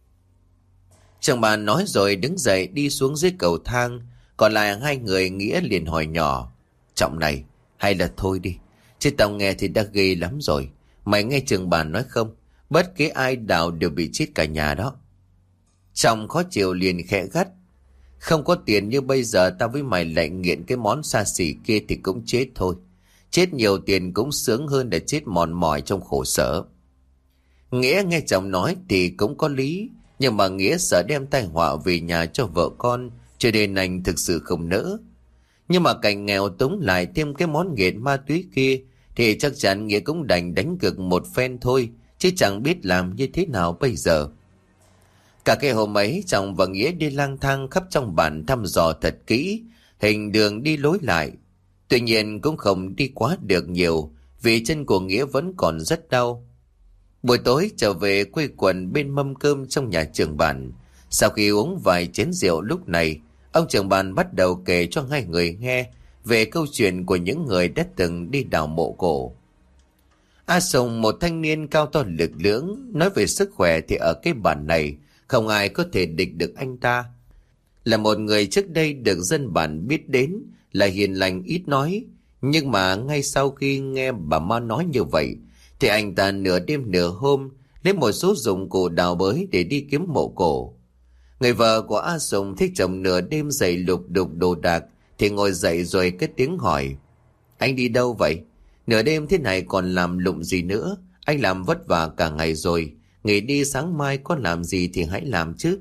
Trưởng bản nói rồi đứng dậy đi xuống dưới cầu thang. Còn lại hai người Nghĩa liền hỏi nhỏ: Trọng này, hay là thôi đi, chứ tao nghe thì đã ghê lắm rồi. Mày nghe trưởng bản nói không, bất cứ ai đào đều bị chết cả nhà đó. Trọng khó chịu liền khẽ gắt: không có tiền như bây giờ tao với mày lại nghiện cái món xa xỉ kia thì cũng chết thôi. Chết nhiều tiền cũng sướng hơn là chết mòn mỏi trong khổ sở. Nghĩa nghe chồng nói thì cũng có lý, nhưng mà Nghĩa sợ đem tai họa về nhà cho vợ con, cho nên anh thực sự không nỡ. Nhưng mà cảnh nghèo túng lại thêm cái món nghiện ma túy kia thì chắc chắn Nghĩa cũng đành đánh cược một phen thôi, chứ chẳng biết làm như thế nào bây giờ. Cả cái hôm ấy chồng và Nghĩa đi lang thang khắp trong bản thăm dò thật kỹ hình đường đi lối lại. Tuy nhiên cũng không đi quá được nhiều, vì chân của Nghĩa vẫn còn rất đau. Buổi tối trở về quây quần bên mâm cơm trong nhà trưởng bản. Sau khi uống vài chén rượu, lúc này ông trưởng bản bắt đầu kể cho hai người nghe về câu chuyện của những người đã từng đi đào mộ cổ. A Sùng, một thanh niên cao to lực lưỡng, nói về sức khỏe thì ở cái bản này không ai có thể địch được anh ta. Là một người trước đây được dân bản biết đến là hiền lành ít nói, nhưng mà ngay sau khi nghe bà Ma nói như vậy thì anh ta nửa đêm nửa hôm lấy một số dụng cụ đào bới để đi kiếm mộ cổ. Người vợ của A Sùng thấy chồng nửa đêm dậy lục đục đồ đạc thì ngồi dậy rồi cất tiếng hỏi: Anh đi đâu vậy? Nửa đêm thế này còn làm lụng gì nữa? Anh làm vất vả cả ngày rồi, nghỉ đi sáng mai có làm gì thì hãy làm chứ.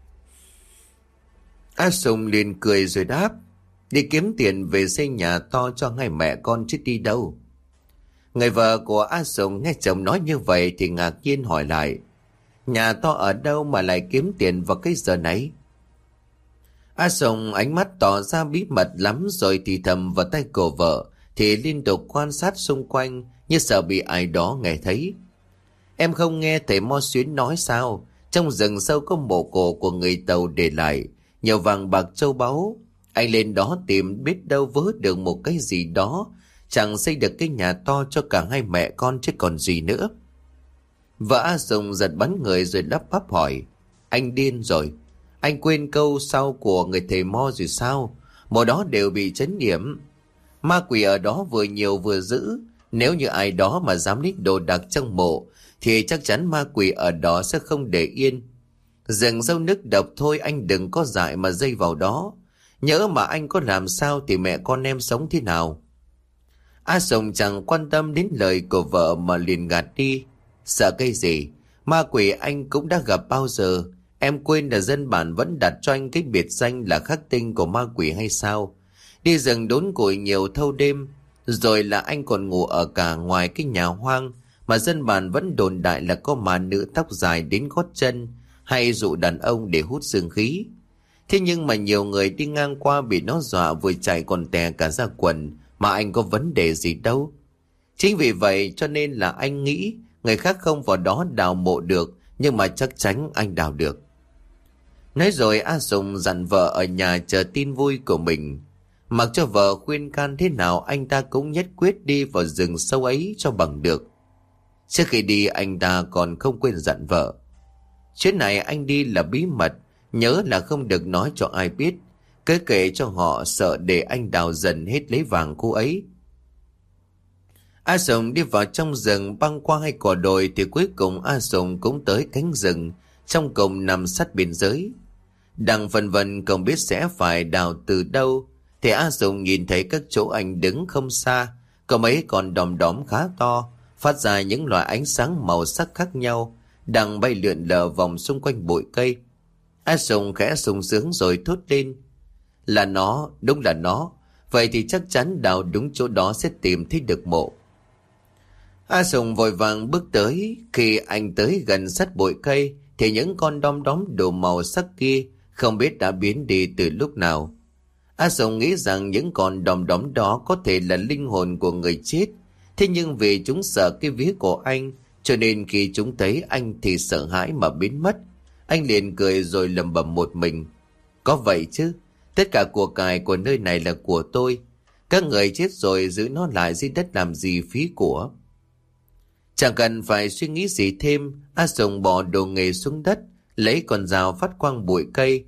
A Sùng liền cười rồi đáp: Đi kiếm tiền về xây nhà to cho hai mẹ con chứ đi đâu. Người vợ của A Sùng nghe chồng nói như vậy thì ngạc nhiên hỏi lại: Nhà to ở đâu mà lại kiếm tiền vào cái giờ này? A Sùng ánh mắt tỏ ra bí mật lắm rồi thì thầm vào tay cổ vợ, thì liên tục quan sát xung quanh như sợ bị ai đó nghe thấy. Em không nghe thầy Mo Xuyến nói sao? Trong rừng sâu có mộ cổ của người Tàu để lại, nhiều vàng bạc châu báu. Anh lên đó tìm biết đâu vớ được một cái gì đó, chẳng xây được cái nhà to cho cả hai mẹ con chứ còn gì nữa. Vợ A Sùng giật bắn người rồi lắp bắp hỏi: Anh điên rồi? Anh quên câu sau của người thầy Mo rồi sao? Mộ đó đều bị trấn yểm. Ma quỷ ở đó vừa nhiều vừa dữ. Nếu như ai đó mà dám lấy đồ đạc trong mộ thì chắc chắn ma quỷ ở đó sẽ không để yên. Rừng sâu nước độc thôi, anh đừng có dại mà dây vào đó. Nhỡ mà anh có làm sao thì mẹ con em sống thế nào? A Sùng chẳng quan tâm đến lời của vợ mà liền gạt đi. Sợ cái gì? Ma quỷ anh cũng đã gặp bao giờ. Em quên là dân bản vẫn đặt cho anh cái biệt danh là khắc tinh của ma quỷ hay sao? Đi rừng đốn củi nhiều thâu đêm, rồi là anh còn ngủ ở cả ngoài cái nhà hoang mà dân bản vẫn đồn đại là có ma nữ tóc dài đến gót chân hay dụ đàn ông để hút dương khí. Thế nhưng mà nhiều người đi ngang qua bị nó dọa vừa chạy còn tè cả ra quần, mà anh có vấn đề gì đâu. Chính vì vậy cho nên là anh nghĩ người khác không vào đó đào mộ được, nhưng mà chắc chắn anh đào được. Nói rồi A Sùng dặn vợ ở nhà chờ tin vui của mình. Mặc cho vợ khuyên can thế nào, anh ta cũng nhất quyết đi vào rừng sâu ấy cho bằng được. Trước khi đi anh ta còn không quên dặn vợ: Chuyến này anh đi là bí mật, nhớ là không được nói cho ai biết. Cứ kể cho họ, sợ để anh đào dần hết lấy vàng cô ấy. A Sùng đi vào trong rừng, băng qua hai cỏ đồi thì cuối cùng A Sùng cũng tới cánh rừng trong cùng nằm sát biên giới. Đang phân vân không biết sẽ phải đào từ đâu thì A Sùng nhìn thấy các chỗ anh đứng không xa có mấy con đom đóm khá to, phát ra những loại ánh sáng màu sắc khác nhau, đang bay lượn lờ vòng xung quanh bụi cây. A Sùng khẽ sung sướng rồi thốt lên: Là nó, đúng là nó. Vậy thì chắc chắn đào đúng chỗ đó sẽ tìm thấy được mộ. A Sùng vội vàng bước tới. Khi anh tới gần sát bụi cây thì những con đom đóm đủ màu sắc kia không biết đã biến đi từ lúc nào. A Sùng nghĩ rằng những con đom đóm đó có thể là linh hồn của người chết. Thế nhưng vì chúng sợ cái vía của anh, cho nên khi chúng thấy anh thì sợ hãi mà biến mất. Anh liền cười rồi lẩm bẩm một mình: Có vậy chứ, tất cả của cải của nơi này là của tôi. Các người chết rồi giữ nó lại dưới đất làm gì phí của. Chẳng cần phải suy nghĩ gì thêm, A Sùng bỏ đồ nghề xuống đất, lấy con dao phát quang bụi cây,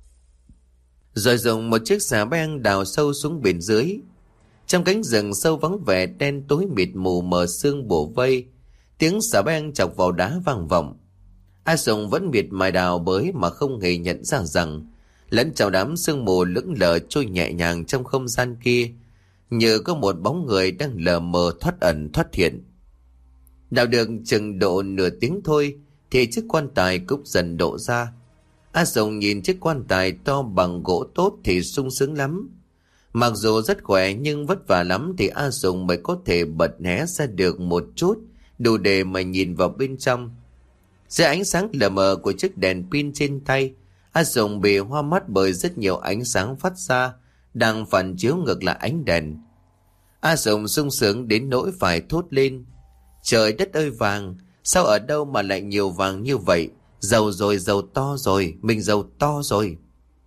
rồi dùng một chiếc xà beng đào sâu xuống bên dưới. Trong cánh rừng sâu vắng vẻ đen tối mịt mù mờ sương bủa vây, tiếng xà beng chọc vào đá vang vọng. A Sùng vẫn miệt mài đào bới mà không hề nhận ra rằng lẫn trong đám sương mù lững lờ trôi nhẹ nhàng trong không gian kia, như có một bóng người đang lờ mờ thoát ẩn thoát hiện. Đào được chừng độ nửa tiếng thôi thì chiếc quan tài cũng dần độ ra. A Sùng nhìn chiếc quan tài to bằng gỗ tốt thì sung sướng lắm. Mặc dù rất khỏe nhưng vất vả lắm thì A Sùng mới có thể bật hé ra được một chút, đủ để mà nhìn vào bên trong. Dưới ánh sáng lờ mờ của chiếc đèn pin trên tay, A Sùng bị hoa mắt bởi rất nhiều ánh sáng phát ra, đang phản chiếu ngược lại ánh đèn. A Sùng sung sướng đến nỗi phải thốt lên: Trời đất ơi vàng, sao ở đâu mà lại nhiều vàng như vậy? Giàu rồi, giàu to rồi, mình giàu to rồi.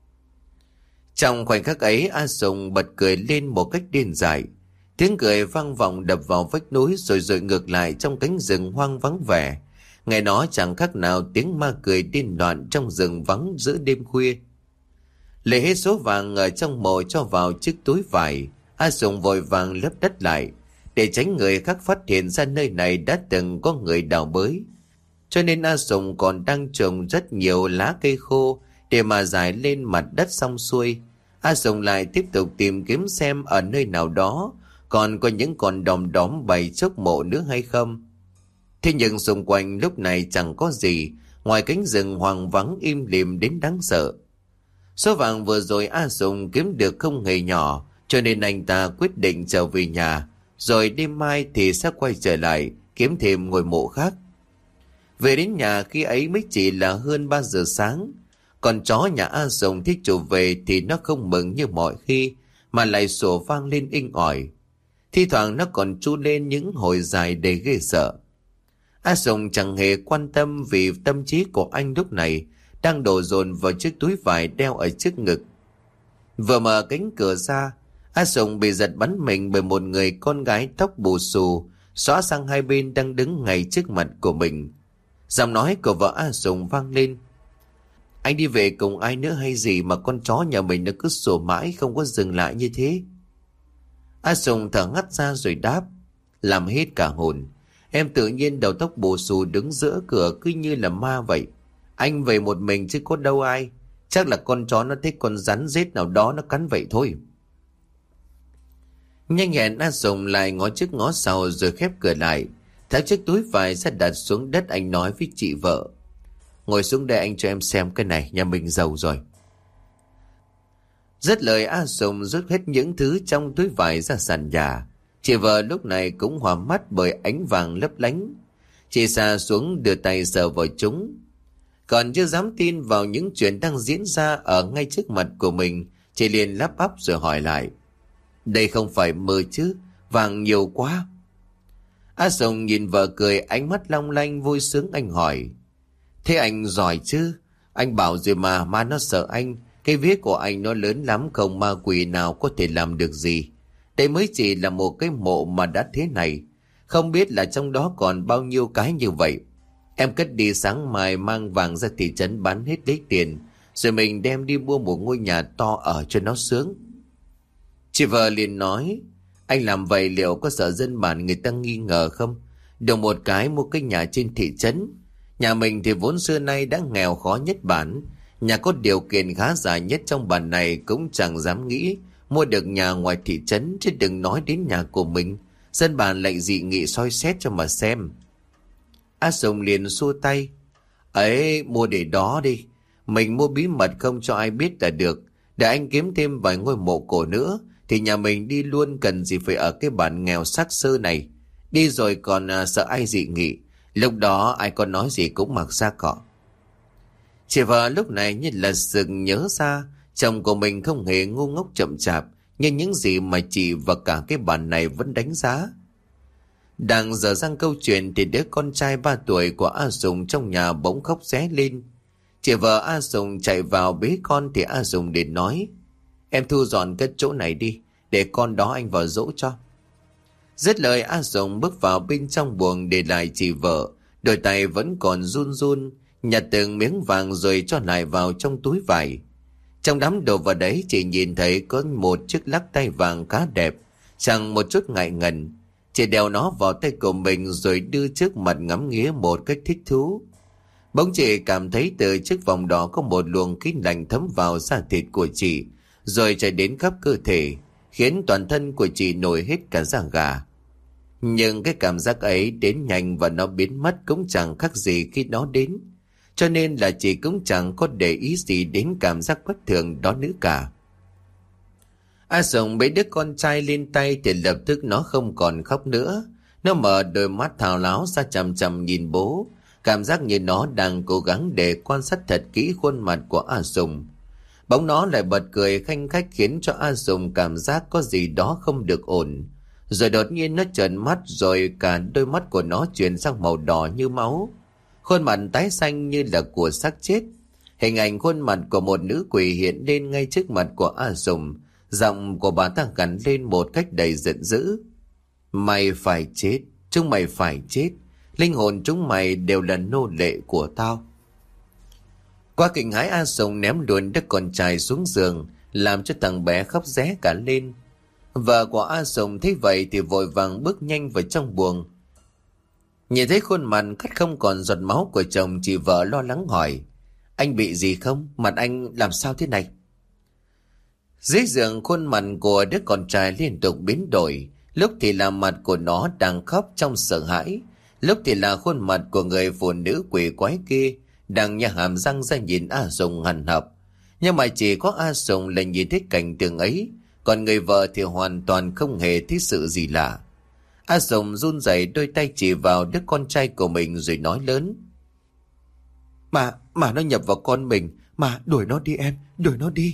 Trong khoảnh khắc ấy, A Sùng bật cười lên một cách điên dại. Tiếng cười vang vọng đập vào vách núi rồi rồi ngược lại trong cánh rừng hoang vắng vẻ. Nghe nó chẳng khác nào tiếng ma cười điên loạn trong rừng vắng giữa đêm khuya. Lấy hết số vàng ở trong mộ cho vào chiếc túi vải. A Sùng vội vàng lấp đất lại, để tránh người khác phát hiện ra nơi này đã từng có người đào bới. Cho nên A Sùng còn đang trồng rất nhiều lá cây khô để mà rải lên mặt đất. Xong xuôi, A Sùng lại tiếp tục tìm kiếm xem ở nơi nào đó còn có những con đom đóm bày chốc mộ nữa hay không. Thế nhưng xung quanh lúc này chẳng có gì ngoài cánh rừng hoang vắng im lìm đến đáng sợ. Số vàng vừa rồi A Sùng kiếm được không hề nhỏ, cho nên anh ta quyết định trở về nhà, rồi đêm mai thì sẽ quay trở lại kiếm thêm ngôi mộ khác. Về đến nhà khi ấy mới chỉ là hơn ba giờ sáng. Con chó nhà A Sùng thích chủ về thì nó không mừng như mọi khi, mà lại sủa vang lên inh ỏi. Thi thoảng nó còn tru lên những hồi dài đầy ghê sợ. A Sùng chẳng hề quan tâm vì tâm trí của anh lúc này đang đổ dồn vào chiếc túi vải đeo ở trước ngực. Vừa mở cánh cửa ra, A Sùng bị giật bắn mình bởi một người con gái tóc bù xù, xõa sang hai bên đang đứng ngay trước mặt của mình. Giọng nói của vợ A Sùng vang lên: "Anh đi về cùng ai nữa hay gì mà con chó nhà mình nó cứ sủa mãi không có dừng lại như thế?" A Sùng thở ngắt ra rồi đáp: "Làm hết cả hồn. Em tự nhiên đầu tóc bù xù đứng giữa cửa cứ như là ma vậy. Anh về một mình chứ có đâu ai. Chắc là con chó nó thích con rắn rết nào đó nó cắn vậy thôi." Nhanh nhẹn A Sùng lại ngó trước ngó sau rồi khép cửa lại, tháo chiếc túi vải ra đặt xuống đất. Anh nói với chị vợ: "Ngồi xuống đây anh cho em xem cái này, nhà mình giàu rồi." Dứt lời, A Sùng rút hết những thứ trong túi vải ra sàn nhà. Chị vợ lúc này cũng hòa mắt bởi ánh vàng lấp lánh. Chị xà xuống đưa tay sờ vào chúng. Còn chưa dám tin vào những chuyện đang diễn ra ở ngay trước mặt của mình, chị liền lắp bắp rồi hỏi lại: "Đây không phải mơ chứ? Vàng nhiều quá." A Sùng nhìn vợ cười, ánh mắt long lanh vui sướng. Anh hỏi: "Thế anh giỏi chứ? Anh bảo rồi mà, ma nó sợ anh. Cái vía của anh nó lớn lắm, không ma quỷ nào có thể làm được gì. Đây mới chỉ là một cái mộ mà đã thế này, không biết là trong đó còn bao nhiêu cái như vậy. Em cất đi, sáng mai mang vàng ra thị trấn bán hết lấy tiền, rồi mình đem đi mua một ngôi nhà to ở cho nó sướng." Chị vợ liền nói: "Anh làm vậy liệu có sợ dân bản người ta nghi ngờ không? Được một cái mua cái nhà trên thị trấn. Nhà mình thì vốn xưa nay đã nghèo khó nhất bản. Nhà có điều kiện khá giả nhất trong bản này cũng chẳng dám nghĩ mua được nhà ngoài thị trấn, chứ đừng nói đến nhà của mình. Dân bản lại dị nghị soi xét cho mà xem." A Sùng liền xua tay: "Ấy, mua để đó đi. Mình mua bí mật không cho ai biết là được. Để anh kiếm thêm vài ngôi mộ cổ nữa thì nhà mình đi luôn, cần gì phải ở cái bản nghèo xác xơ này. Đi rồi còn à, sợ ai dị nghị. Lúc đó ai còn nói gì cũng mặc xác cọ." Chị vợ lúc này như là sực nhớ ra chồng của mình không hề ngu ngốc chậm chạp như những gì mà chị và cả cái bản này vẫn đánh giá. Đang dở dang câu chuyện thì đứa con trai ba tuổi của A Sùng trong nhà bỗng khóc ré lên. Chị vợ A Sùng chạy vào bế con thì A Sùng liền nói: "Em thu dọn cái chỗ này đi, để con đó anh vào dỗ cho." Dứt lời, A Sùng bước vào bên trong buồng để lại chị vợ, đôi tay vẫn còn run run nhặt từng miếng vàng rồi cho lại vào trong túi vải. Trong đám đồ vào đấy, chị nhìn thấy có một chiếc lắc tay vàng khá đẹp, chẳng một chút ngại ngần. Chị đeo nó vào tay của mình rồi đưa trước mặt ngắm nghía một cách thích thú. Bỗng chị cảm thấy từ chiếc vòng đó có một luồng khí lạnh thấm vào da thịt của chị, rồi chạy đến khắp cơ thể, khiến toàn thân của chị nổi hết cả da gà. Nhưng cái cảm giác ấy đến nhanh và nó biến mất cũng chẳng khác gì khi nó đến, cho nên là chị cũng chẳng có để ý gì đến cảm giác bất thường đó nữa cả. A Sùng bế đứa con trai lên tay thì lập tức nó không còn khóc nữa. Nó mở đôi mắt thao láo ra chằm chằm nhìn bố, cảm giác như nó đang cố gắng để quan sát thật kỹ khuôn mặt của A Sùng. Bỗng nó lại bật cười khanh khách khiến cho A Sùng cảm giác có gì đó không được ổn. Rồi đột nhiên nó trợn mắt, rồi cả đôi mắt của nó chuyển sang màu đỏ như máu. Khuôn mặt tái xanh như là của xác chết. Hình ảnh khuôn mặt của một nữ quỷ hiện lên ngay trước mặt của A Sùng. Giọng của bà ta gằn lên một cách đầy giận dữ: "Mày phải chết, chúng mày phải chết. Linh hồn chúng mày đều là nô lệ của tao." Quá kinh hãi, A Sùng ném luôn đứa con trai xuống giường, làm cho thằng bé khóc ré cả lên. Vợ của A Sùng thấy vậy thì vội vàng bước nhanh vào trong buồng. Nhìn thấy khuôn mặt cắt không còn giọt máu của chồng, chị vợ lo lắng hỏi: Anh bị gì không? Mặt anh làm sao thế này? Dưới giường, khuôn mặt của đứa con trai liên tục biến đổi. Lúc thì là mặt của nó đang khóc trong sợ hãi, lúc thì là khuôn mặt của người phụ nữ quỷ quái kia đang nhả hàm răng ra nhìn A Sùng hằn học. Nhưng mà chỉ có A Sùng là nhìn thấy cảnh tượng ấy, còn người vợ thì hoàn toàn không hề thấy sự gì lạ. A Sùng run rẩy đôi tay chỉ vào đứa con trai của mình rồi nói lớn: Mà, mà nó nhập vào con mình, mà đuổi nó đi em, đuổi nó đi.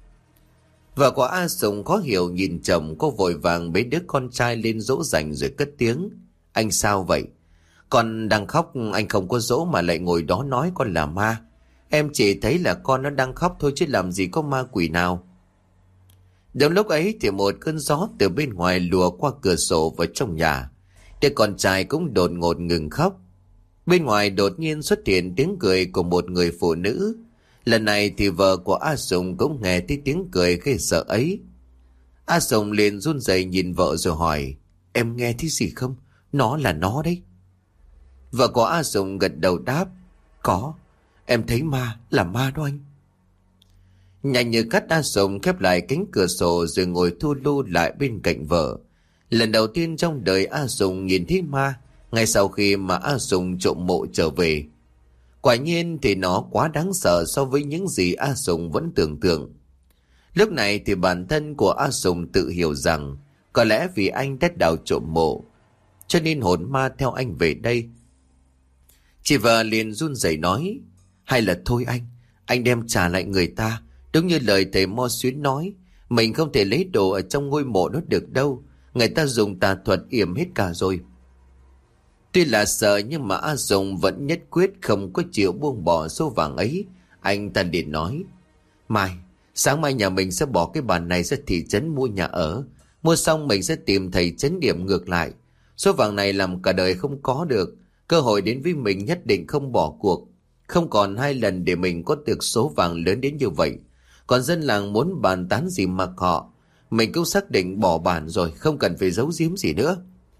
Vợ của A Sùng khó hiểu nhìn chồng, cô vội vàng bế đứa con trai lên dỗ dành rồi cất tiếng: Anh sao vậy? Con đang khóc, anh không có dỗ mà lại ngồi đó nói con là ma. Em chỉ thấy là con nó đang khóc thôi chứ làm gì có ma quỷ nào. Đúng lúc ấy thì một cơn gió từ bên ngoài lùa qua cửa sổ vào trong nhà. Đứa con trai cũng đột ngột ngừng khóc. Bên ngoài đột nhiên xuất hiện tiếng cười của một người phụ nữ. Lần này thì vợ của A Sùng cũng nghe thấy tiếng cười ghê sợ ấy. A Sùng liền run rẩy nhìn vợ rồi hỏi: Em nghe thấy gì không? Nó là nó đấy. Vợ của A Sùng gật đầu đáp: Có, em thấy ma, là ma đó anh. Nhanh như cắt, A Sùng khép lại cánh cửa sổ rồi ngồi thu lu lại bên cạnh vợ. Lần đầu tiên trong đời A Sùng nhìn thấy ma, ngay sau khi mà A Sùng trộm mộ trở về. Quả nhiên thì nó quá đáng sợ so với những gì A Sùng vẫn tưởng tượng. Lúc này thì bản thân của A Sùng tự hiểu rằng có lẽ vì anh đã đào trộm mộ, cho nên hồn ma theo anh về đây. Chị vợ liền run rẩy nói: Hay là thôi anh, anh đem trả lại người ta. Đúng như lời thầy Mo Xuyến nói, mình không thể lấy đồ ở trong ngôi mộ đó được đâu. Người ta dùng tà thuật yểm hết cả rồi. Tuy là sợ nhưng mà A Sùng vẫn nhất quyết không có chịu buông bỏ số vàng ấy. Anh ta liền nói: Mai, sáng mai nhà mình sẽ bỏ cái bàn này ra thị trấn mua nhà ở. Mua xong mình sẽ tìm thầy chấn điểm ngược lại. Số vàng này làm cả đời không có được. Cơ hội đến với mình nhất định không bỏ cuộc. Không còn hai lần để mình có được số vàng lớn đến như vậy. Còn dân làng muốn bàn tán gì mặc họ. Mình cũng xác định bỏ bàn rồi, không cần phải giấu giếm gì nữa.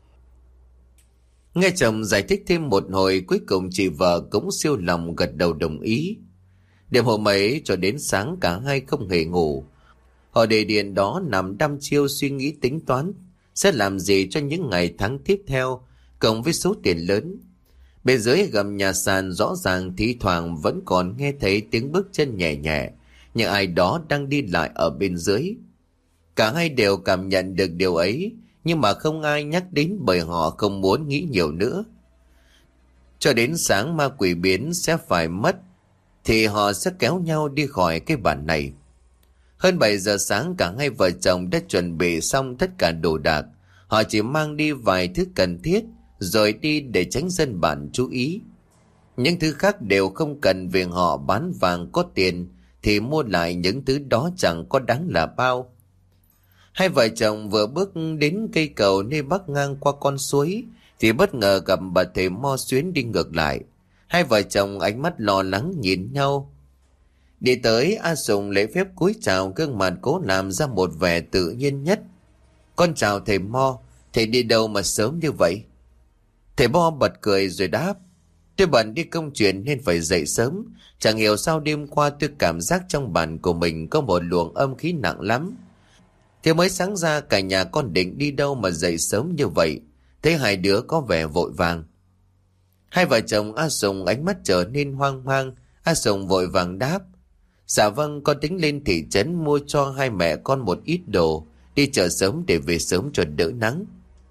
Nghe chồng giải thích thêm một hồi, cuối cùng chị vợ cũng siêu lòng gật đầu đồng ý. Đêm hôm ấy cho đến sáng cả hai không hề ngủ. Họ để điện đó nằm đăm chiêu suy nghĩ tính toán sẽ làm gì cho những ngày tháng tiếp theo, cộng với số tiền lớn. Bên dưới gầm nhà sàn rõ ràng thi thoảng vẫn còn nghe thấy tiếng bước chân nhẹ nhẹ, nhưng ai đó đang đi lại ở bên dưới. Cả hai đều cảm nhận được điều ấy, nhưng mà không ai nhắc đến bởi họ không muốn nghĩ nhiều nữa. Cho đến sáng ma quỷ biến sẽ phải mất, thì họ sẽ kéo nhau đi khỏi cái bản này. Hơn bảy giờ sáng cả hai vợ chồng đã chuẩn bị xong tất cả đồ đạc. Họ chỉ mang đi vài thứ cần thiết, rồi đi để tránh dân bản chú ý. Những thứ khác đều không cần, vì họ bán vàng có tiền thì mua lại những thứ đó chẳng có đáng là bao. Hai vợ chồng vừa bước đến cây cầu nơi bắc ngang qua con suối thì bất ngờ gặp bà thầy Mo Xuyến đi ngược lại. Hai vợ chồng ánh mắt lo lắng nhìn nhau. Đi tới, A Sùng lễ phép cúi chào, gương mặt cố làm ra một vẻ tự nhiên nhất. Con chào thầy Mo, thầy đi đâu mà sớm như vậy? Thầy Mo bật cười rồi đáp: Tôi bận đi công chuyện nên phải dậy sớm. Chẳng hiểu sao đêm qua tôi cảm giác trong bản của mình có một luồng âm khí nặng lắm. Thế mới sáng ra cả nhà con định đi đâu mà dậy sớm như vậy. Thấy hai đứa có vẻ vội vàng. Hai vợ chồng A Sùng ánh mắt trở nên hoang mang. A Sùng vội vàng đáp: Dạ vâng, con tính lên thị trấn mua cho hai mẹ con một ít đồ, đi chợ sớm để về sớm cho đỡ nắng.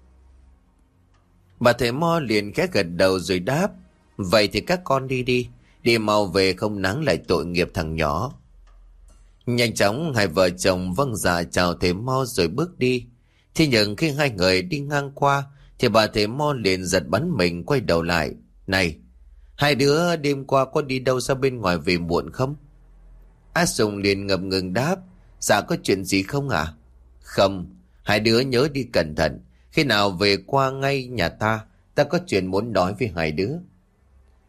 Bà thầy Mo liền khẽ gật đầu rồi đáp: Vậy thì các con đi đi, đi mau về không nắng lại tội nghiệp thằng nhỏ. Nhanh chóng hai vợ chồng vâng dạ chào thầy Mo rồi bước đi. Thế nhưng khi hai người đi ngang qua thì bà thầy Mo liền giật bắn mình quay đầu lại: Này, hai đứa đêm qua có đi đâu ra bên ngoài về muộn không? A Sùng liền ngập ngừng đáp: Dạ có chuyện gì không ạ? À? Không, hai đứa nhớ đi cẩn thận. Khi nào về qua ngay nhà ta, ta có chuyện muốn nói với hai đứa.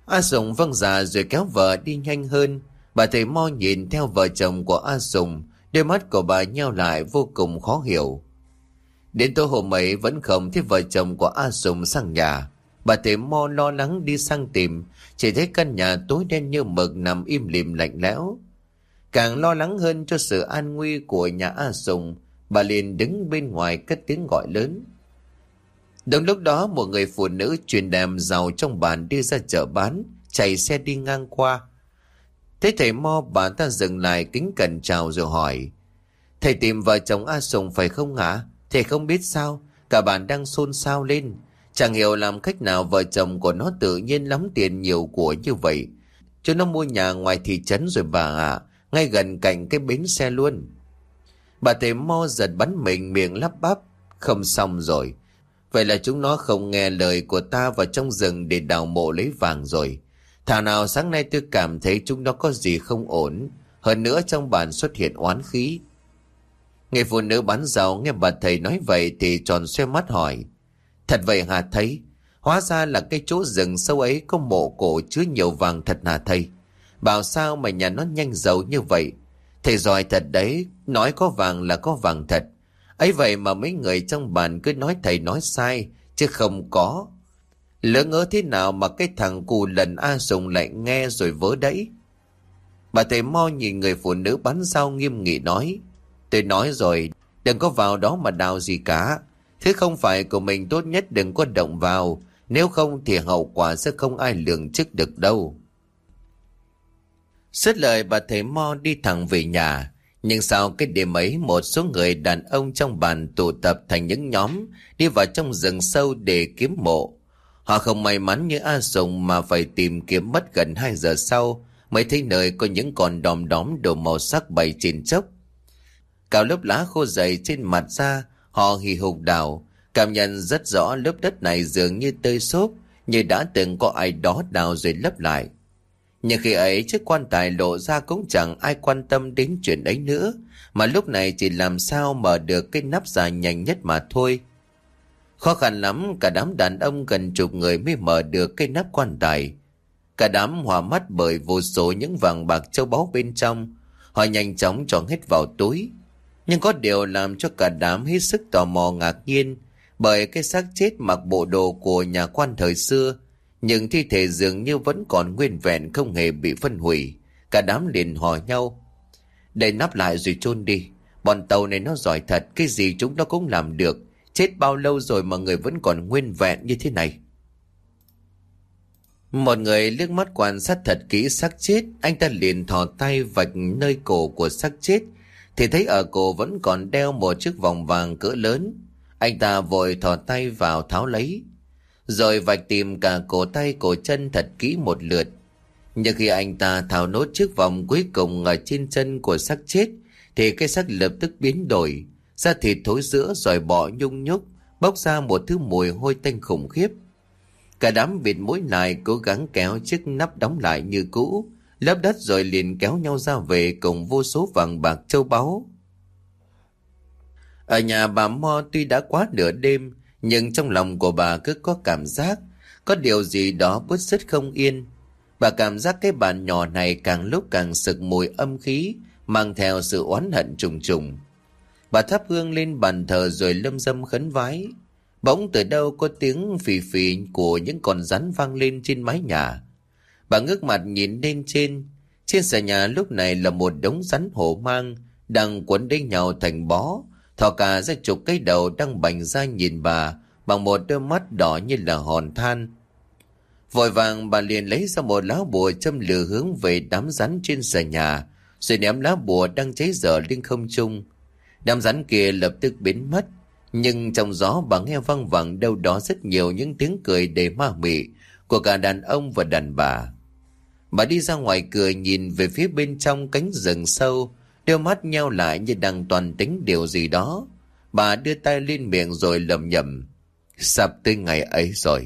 A Sùng vâng dạ rồi kéo vợ đi nhanh hơn. Bà thầy Mo nhìn theo vợ chồng của A Sùng, đôi mắt của bà nheo lại vô cùng khó hiểu. Đến tối hôm ấy vẫn không thấy vợ chồng của A Sùng sang nhà. Bà thầy Mo lo lắng đi sang tìm, chỉ thấy căn nhà tối đen như mực nằm im lìm lạnh lẽo. Càng lo lắng hơn cho sự an nguy của nhà A Sùng, bà liền đứng bên ngoài cất tiếng gọi lớn. Đúng lúc đó một người phụ nữ truyền đàm giàu trong bản đi ra chợ bán, chạy xe đi ngang qua. Thấy thầy Mo, bà ta dừng lại kính cẩn chào rồi hỏi: Thầy tìm vợ chồng A Sùng phải không hả? Thầy không biết sao, cả bản đang xôn xao lên. Chẳng hiểu làm cách nào vợ chồng của nó tự nhiên lắm tiền nhiều của như vậy. Chứ nó mua nhà ngoài thị trấn rồi bà ạ, ngay gần cạnh cái bến xe luôn. Bà thầy Mo giật bắn mình, miệng lắp bắp: Không xong rồi. Vậy là chúng nó không nghe lời của ta vào trong rừng để đào mộ lấy vàng rồi. Thảo nào sáng nay tôi cảm thấy chúng nó có gì không ổn. Hơn nữa trong bản xuất hiện oán khí. Người phụ nữ bán rau nghe bà thầy nói vậy thì tròn xoe mắt hỏi: Thật vậy hả thầy? Hóa ra là cái chỗ rừng sâu ấy có mộ cổ chứa nhiều vàng thật hả thầy? Bảo sao mà nhà nó nhanh giàu như vậy? Thầy giỏi thật đấy, nói có vàng là có vàng thật. Ấy vậy mà mấy người trong bản cứ nói thầy nói sai, chứ không có. Lỡ ngỡ thế nào mà cái thằng cù lần A Sùng lại nghe rồi vớ đẫy. Bà thầy Mo nhìn người phụ nữ bán rau nghiêm nghị nói: Tôi nói rồi, đừng có vào đó mà đào gì cả. Thế không phải của mình, tốt nhất đừng có động vào. Nếu không thì hậu quả sẽ không ai lường trước được đâu. Dứt lời bà thầy Mo đi thẳng về nhà. Nhưng sau cái đêm ấy, một số người đàn ông trong bản tụ tập thành những nhóm đi vào trong rừng sâu để kiếm mộ. Họ không may mắn như A Sùng mà phải tìm kiếm mất gần hai giờ sau mới thấy nơi có những con đom đóm đồ màu sắc bày trên chốc. Cào lớp lá khô dày trên mặt ra, họ hì hục đào, cảm nhận rất rõ lớp đất này dường như tơi xốp, như đã từng có ai đó đào rồi lấp lại. Nhưng khi ấy chiếc quan tài lộ ra cũng chẳng ai quan tâm đến chuyện ấy nữa, mà lúc này chỉ làm sao mở được cái nắp dài nhanh nhất mà thôi. Khó khăn lắm, cả đám đàn ông gần chục người mới mở được cái nắp quan tài. Cả đám hòa mắt bởi vô số những vàng bạc châu báu bên trong. Họ nhanh chóng cho hết vào túi. Nhưng có điều làm cho cả đám hết sức tò mò ngạc nhiên, bởi cái xác chết mặc bộ đồ của nhà quan thời xưa, nhưng thi thể dường như vẫn còn nguyên vẹn, không hề bị phân hủy. Cả đám liền hỏi nhau: Đậy nắp lại rồi chôn đi. Bọn tàu này nó giỏi thật, cái gì chúng nó cũng làm được. Chết bao lâu rồi mà người vẫn còn nguyên vẹn như thế này. Một người liếc mắt quan sát thật kỹ xác chết. Anh ta liền thò tay vạch nơi cổ của xác chết, thì thấy ở cổ vẫn còn đeo một chiếc vòng vàng cỡ lớn. Anh ta vội thò tay vào tháo lấy, rồi vạch tìm cả cổ tay cổ chân thật kỹ một lượt. Nhưng khi anh ta tháo nốt chiếc vòng cuối cùng ở trên chân của xác chết, thì cái xác lập tức biến đổi, da thịt thối rữa rồi bọ nhung nhúc, bốc ra một thứ mùi hôi tanh khủng khiếp. Cả đám bịt mũi lại, cố gắng kéo chiếc nắp đóng lại như cũ, lấp đất rồi liền kéo nhau ra về cùng vô số vàng bạc châu báu. Ở nhà bà Mo tuy đã quá nửa đêm, nhưng trong lòng của bà cứ có cảm giác có điều gì đó bứt rứt không yên. Bà cảm giác cái bàn nhỏ này càng lúc càng sực mùi âm khí, mang theo sự oán hận trùng trùng. Bà thắp hương lên bàn thờ rồi lâm dâm khấn vái. Bỗng từ đâu có tiếng phì phì của những con rắn vang lên trên mái nhà. Bà ngước mặt nhìn lên trên. Trên xà nhà lúc này là một đống rắn hổ mang đang quấn lấy nhau thành bó, thò cả ra chục cái đầu đang bành ra nhìn bà bằng một đôi mắt đỏ như là hòn than. Vội vàng bà liền lấy ra một lá bùa châm lửa hướng về đám rắn trên xà nhà, rồi ném lá bùa đang cháy dở lên không trung. Đám rắn kia lập tức biến mất, nhưng trong gió bà nghe văng vẳng đâu đó rất nhiều những tiếng cười đầy ma mị của cả đàn ông và đàn bà. Bà đi ra ngoài cửa nhìn về phía bên trong cánh rừng sâu, đôi mắt nheo lại như đang toàn tính điều gì đó. Bà đưa tay lên miệng rồi lẩm nhẩm: Sắp tới ngày ấy rồi.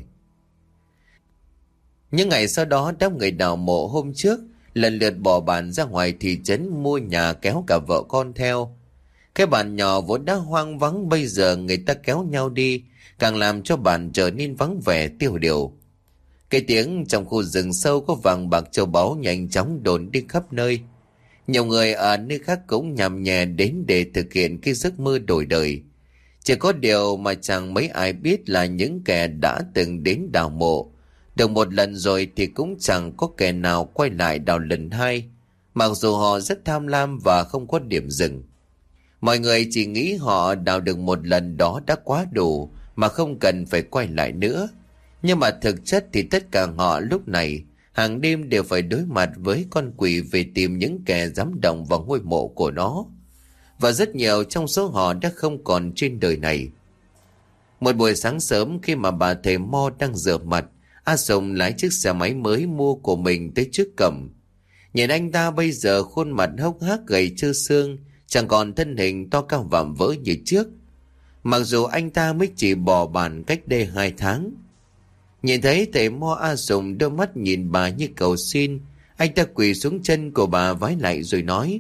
Những ngày sau đó, đám người đào mộ hôm trước lần lượt bỏ bản ra ngoài thị trấn mua nhà, kéo cả vợ con theo. Cái bản nhỏ vốn đã hoang vắng bây giờ người ta kéo nhau đi, càng làm cho bản trở nên vắng vẻ tiêu điều. Cái tiếng trong khu rừng sâu có vàng bạc châu báu nhanh chóng đồn đi khắp nơi. Nhiều người ở nơi khác cũng nhằm nhẹ đến để thực hiện cái giấc mơ đổi đời. Chỉ có điều mà chẳng mấy ai biết là những kẻ đã từng đến đào mộ được một lần rồi thì cũng chẳng có kẻ nào quay lại đào lần hai, mặc dù họ rất tham lam và không có điểm dừng. Mọi người chỉ nghĩ họ đào được một lần đó đã quá đủ mà không cần phải quay lại nữa. Nhưng mà thực chất thì tất cả họ lúc này hàng đêm đều phải đối mặt với con quỷ về tìm những kẻ dám động vào ngôi mộ của nó. Và rất nhiều trong số họ đã không còn trên đời này. Một buổi sáng sớm khi mà bà thầy Mo đang rửa mặt, A Sùng lái chiếc xe máy mới mua của mình tới trước cổng. Nhìn anh ta bây giờ khuôn mặt hốc hác gầy trơ xương, chẳng còn thân hình to cao vạm vỡ như trước. Mặc dù anh ta mới chỉ bỏ bản cách đây hai tháng. Nhìn thấy thầy Mo, A Sùng đôi mắt nhìn bà như cầu xin. Anh ta quỳ xuống chân của bà vái lại rồi nói: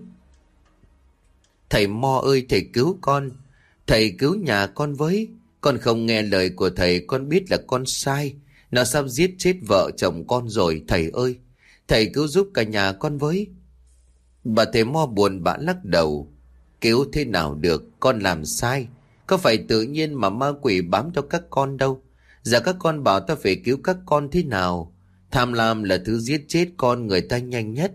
"Thầy Mo ơi, thầy cứu con. Thầy cứu nhà con với. Con không nghe lời của thầy, con biết là con sai. Nó sắp giết chết vợ chồng con rồi, thầy ơi. Thầy cứu giúp cả nhà con với." Bà thầy Mo buồn bã lắc đầu: "Cứu thế nào được, con làm sai. Có phải tự nhiên mà ma quỷ bám theo các con đâu. Giờ các con bảo ta phải cứu các con thế nào? Tham lam là thứ giết chết con người ta nhanh nhất."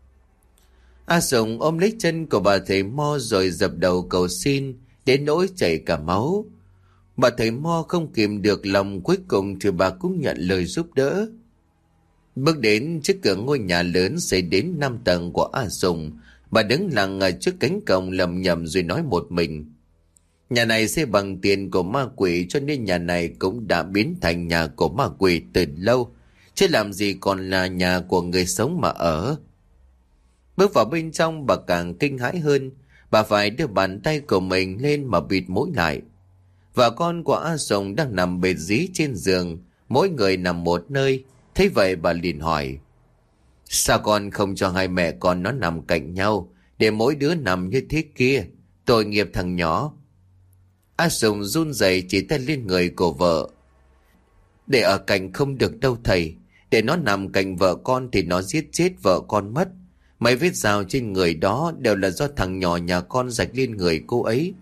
A Sùng ôm lấy chân của bà thầy Mo rồi dập đầu cầu xin đến nỗi chảy cả máu. Bà thầy Mo không kìm được lòng, cuối cùng thì bà cũng nhận lời giúp đỡ. Bước đến trước cửa ngôi nhà lớn xây đến năm tầng của A Sùng, bà đứng lặng ở trước cánh cổng lầm nhầm rồi nói một mình: "Nhà này xây bằng tiền của ma quỷ, cho nên nhà này cũng đã biến thành nhà của ma quỷ từ lâu, chứ làm gì còn là nhà của người sống mà ở." Bước vào bên trong, bà càng kinh hãi hơn. Bà phải đưa bàn tay của mình lên mà bịt mũi lại. Vợ con của A Sùng đang nằm bệt dí trên giường, mỗi người nằm một nơi. Thế vậy bà liền hỏi: "Sao con không cho hai mẹ con nó nằm cạnh nhau, để mỗi đứa nằm như thế kia? Tội nghiệp thằng nhỏ." A Sùng run rẩy chỉ tay lên người của vợ: "Để ở cạnh không được đâu thầy. Để nó nằm cạnh vợ con thì nó giết chết vợ con mất. Mấy vết dao trên người đó đều là do thằng nhỏ nhà con rạch lên người cô ấy."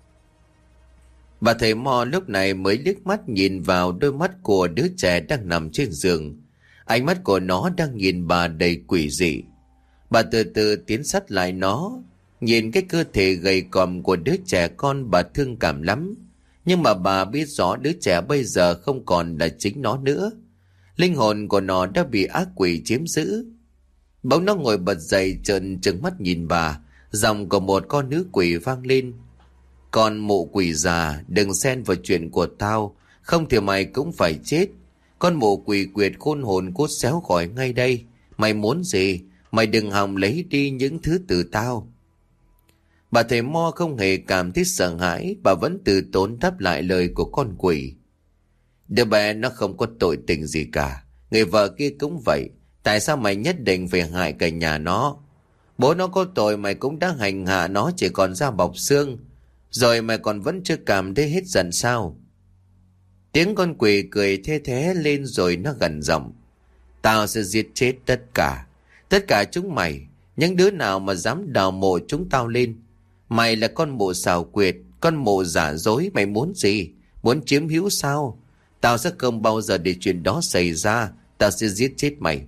Bà thầy Mo lúc này mới liếc mắt nhìn vào đôi mắt của đứa trẻ đang nằm trên giường. Ánh mắt của nó đang nhìn bà đầy quỷ dị. Bà từ từ tiến sát lại nó. Nhìn cái cơ thể gầy còm của đứa trẻ con, bà thương cảm lắm. Nhưng mà bà biết rõ đứa trẻ bây giờ không còn là chính nó nữa. Linh hồn của nó đã bị ác quỷ chiếm giữ. Bỗng nó ngồi bật dậy, trợn trừng mắt nhìn bà. Giọng của một con nữ quỷ vang lên: "Con mụ quỷ già, đừng xen vào chuyện của tao, không thì mày cũng phải chết. Con mụ quỷ quyệt khôn hồn cốt xéo khỏi ngay đây. Mày muốn gì? Mày đừng hòng lấy đi những thứ từ tao." Bà thầy Mo không hề cảm thấy sợ hãi. Bà vẫn từ tốn đáp lại lời của con quỷ: "Đứa bé nó không có tội tình gì cả. Người vợ kia cũng vậy. Tại sao mày nhất định phải hại cả nhà nó? Bố nó có tội mày cũng đã hành hạ nó chỉ còn da bọc xương. Rồi mày còn vẫn chưa cảm thấy hết giận sao?" Tiếng con quỷ cười thê thé lên rồi nó gằn giọng: "Tao sẽ giết chết tất cả. Tất cả chúng mày. Những đứa nào mà dám đào mộ chúng tao lên. Mày là con mụ xảo quyệt, con mụ giả dối. Mày muốn gì? Muốn chiếm hữu sao? Tao sẽ không bao giờ để chuyện đó xảy ra. Tao sẽ giết chết mày."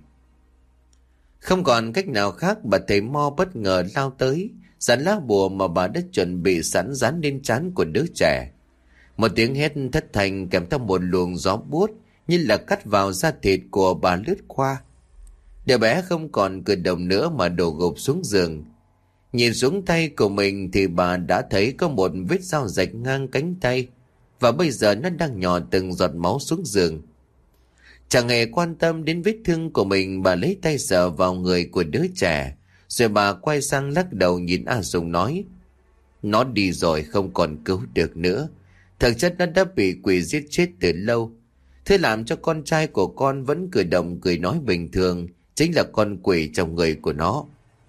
Không còn cách nào khác, bà thầy Mo bất ngờ lao tới, dán lá bùa mà bà đã chuẩn bị sẵn dán lên trán của đứa trẻ. Một tiếng hét thất thanh kèm theo một luồng gió buốt như là cắt vào da thịt của bà lướt qua. Đứa bé không còn cử động nữa mà đổ gục xuống giường. Nhìn xuống tay của mình thì bà đã thấy có một vết dao rạch ngang cánh tay, và bây giờ nó đang nhỏ từng giọt máu xuống giường. Chẳng hề quan tâm đến vết thương của mình, bà lấy tay sờ vào người của đứa trẻ, rồi bà quay sang lắc đầu nhìn A Sùng nói: "Nó đi rồi, không còn cứu được nữa. Thực chất nó đã bị quỷ giết chết từ lâu. Thế làm cho con trai của con vẫn cử động cười nói bình thường chính là con quỷ trong người của nó."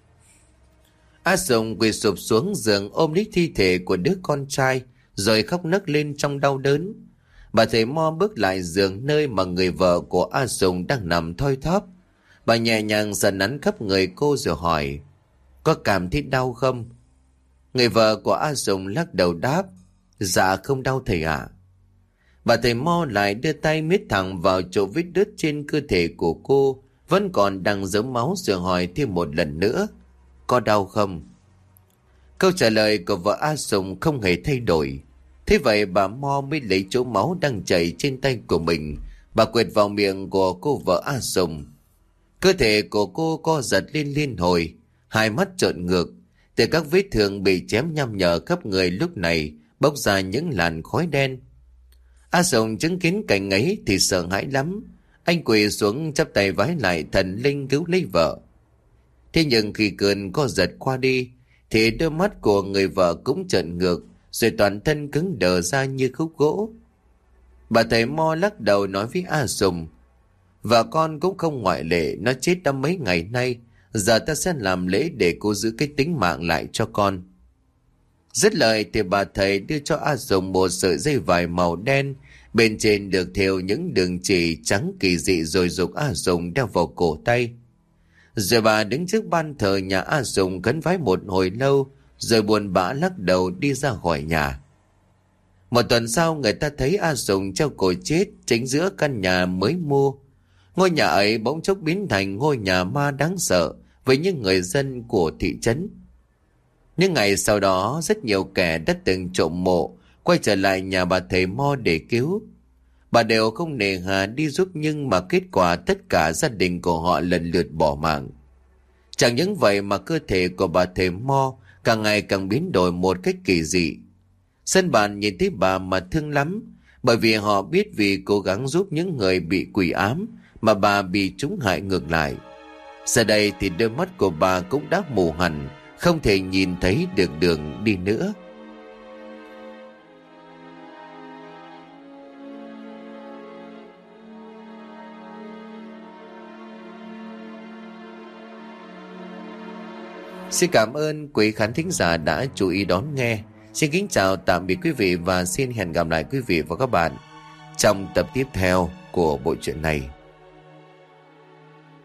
A Sùng quỳ sụp xuống giường ôm lấy thi thể của đứa con trai rồi khóc nấc lên trong đau đớn. Bà thầy Mo bước lại giường nơi mà người vợ của A Sùng đang nằm thoi thóp. Bà nhẹ nhàng sờ nắn khắp người cô rồi hỏi: có cảm thấy đau không? Người vợ của A Sùng lắc đầu đáp: dạ không đau thầy ạ. Bà thầy Mo lại đưa tay miết thẳng vào chỗ vết đứt trên cơ thể của cô vẫn còn đang dấu máu rồi hỏi thêm một lần nữa: có đau không? Câu trả lời của vợ A Sùng không hề thay đổi. Thế vậy bà Mo mới lấy chỗ máu đang chảy trên tay của mình, bà quệt vào miệng của cô vợ A Sùng. Cơ thể của cô co giật lên liên hồi, hai mắt trợn ngược. Từ các vết thương bị chém nham nhở khắp người lúc này bốc ra những làn khói đen. A Sùng chứng kiến cảnh ấy thì sợ hãi lắm. Anh quỳ xuống chắp tay vái lại thần linh cứu lấy vợ. Thế nhưng khi cơn co giật qua đi thì đôi mắt của người vợ cũng trợn ngược, rồi toàn thân cứng đờ ra như khúc gỗ. Bà thầy Mo lắc đầu nói với A Sùng: vợ con cũng không ngoại lệ, nó chết đã mấy ngày nay, giờ ta sẽ làm lễ để cô giữ cái tính mạng lại cho con. Dứt lời thì bà thầy đưa cho A Sùng một sợi dây vải màu đen, bên trên được thêu những đường chỉ trắng kỳ dị rồi giục A Sùng đeo vào cổ tay. Rồi bà đứng trước ban thờ nhà A Sùng khấn vái một hồi lâu, rồi buồn bã lắc đầu đi ra khỏi nhà. Một tuần sau, người ta thấy A Sùng treo cổ chết chính giữa căn nhà mới mua. Ngôi nhà ấy bỗng chốc biến thành ngôi nhà ma đáng sợ với những người dân của thị trấn. Những ngày sau đó, rất nhiều kẻ đã từng trộm mộ quay trở lại nhà bà thầy Mo để cứu. Bà đều không nề hà đi giúp, nhưng mà kết quả tất cả gia đình của họ lần lượt bỏ mạng. Chẳng những vậy mà cơ thể của bà thầy Mo càng ngày càng biến đổi một cách kỳ dị. Dân bản nhìn thấy bà mà thương lắm, bởi vì họ biết vì cố gắng giúp những người bị quỷ ám mà bà bị trúng hại ngược lại. Giờ đây thì đôi mắt của bà cũng đã mù hẳn, không thể nhìn thấy được đường đi nữa. Xin cảm ơn quý khán thính giả đã chú ý đón nghe. Xin kính chào tạm biệt quý vị và xin hẹn gặp lại quý vị và các bạn trong tập tiếp theo của bộ truyện này.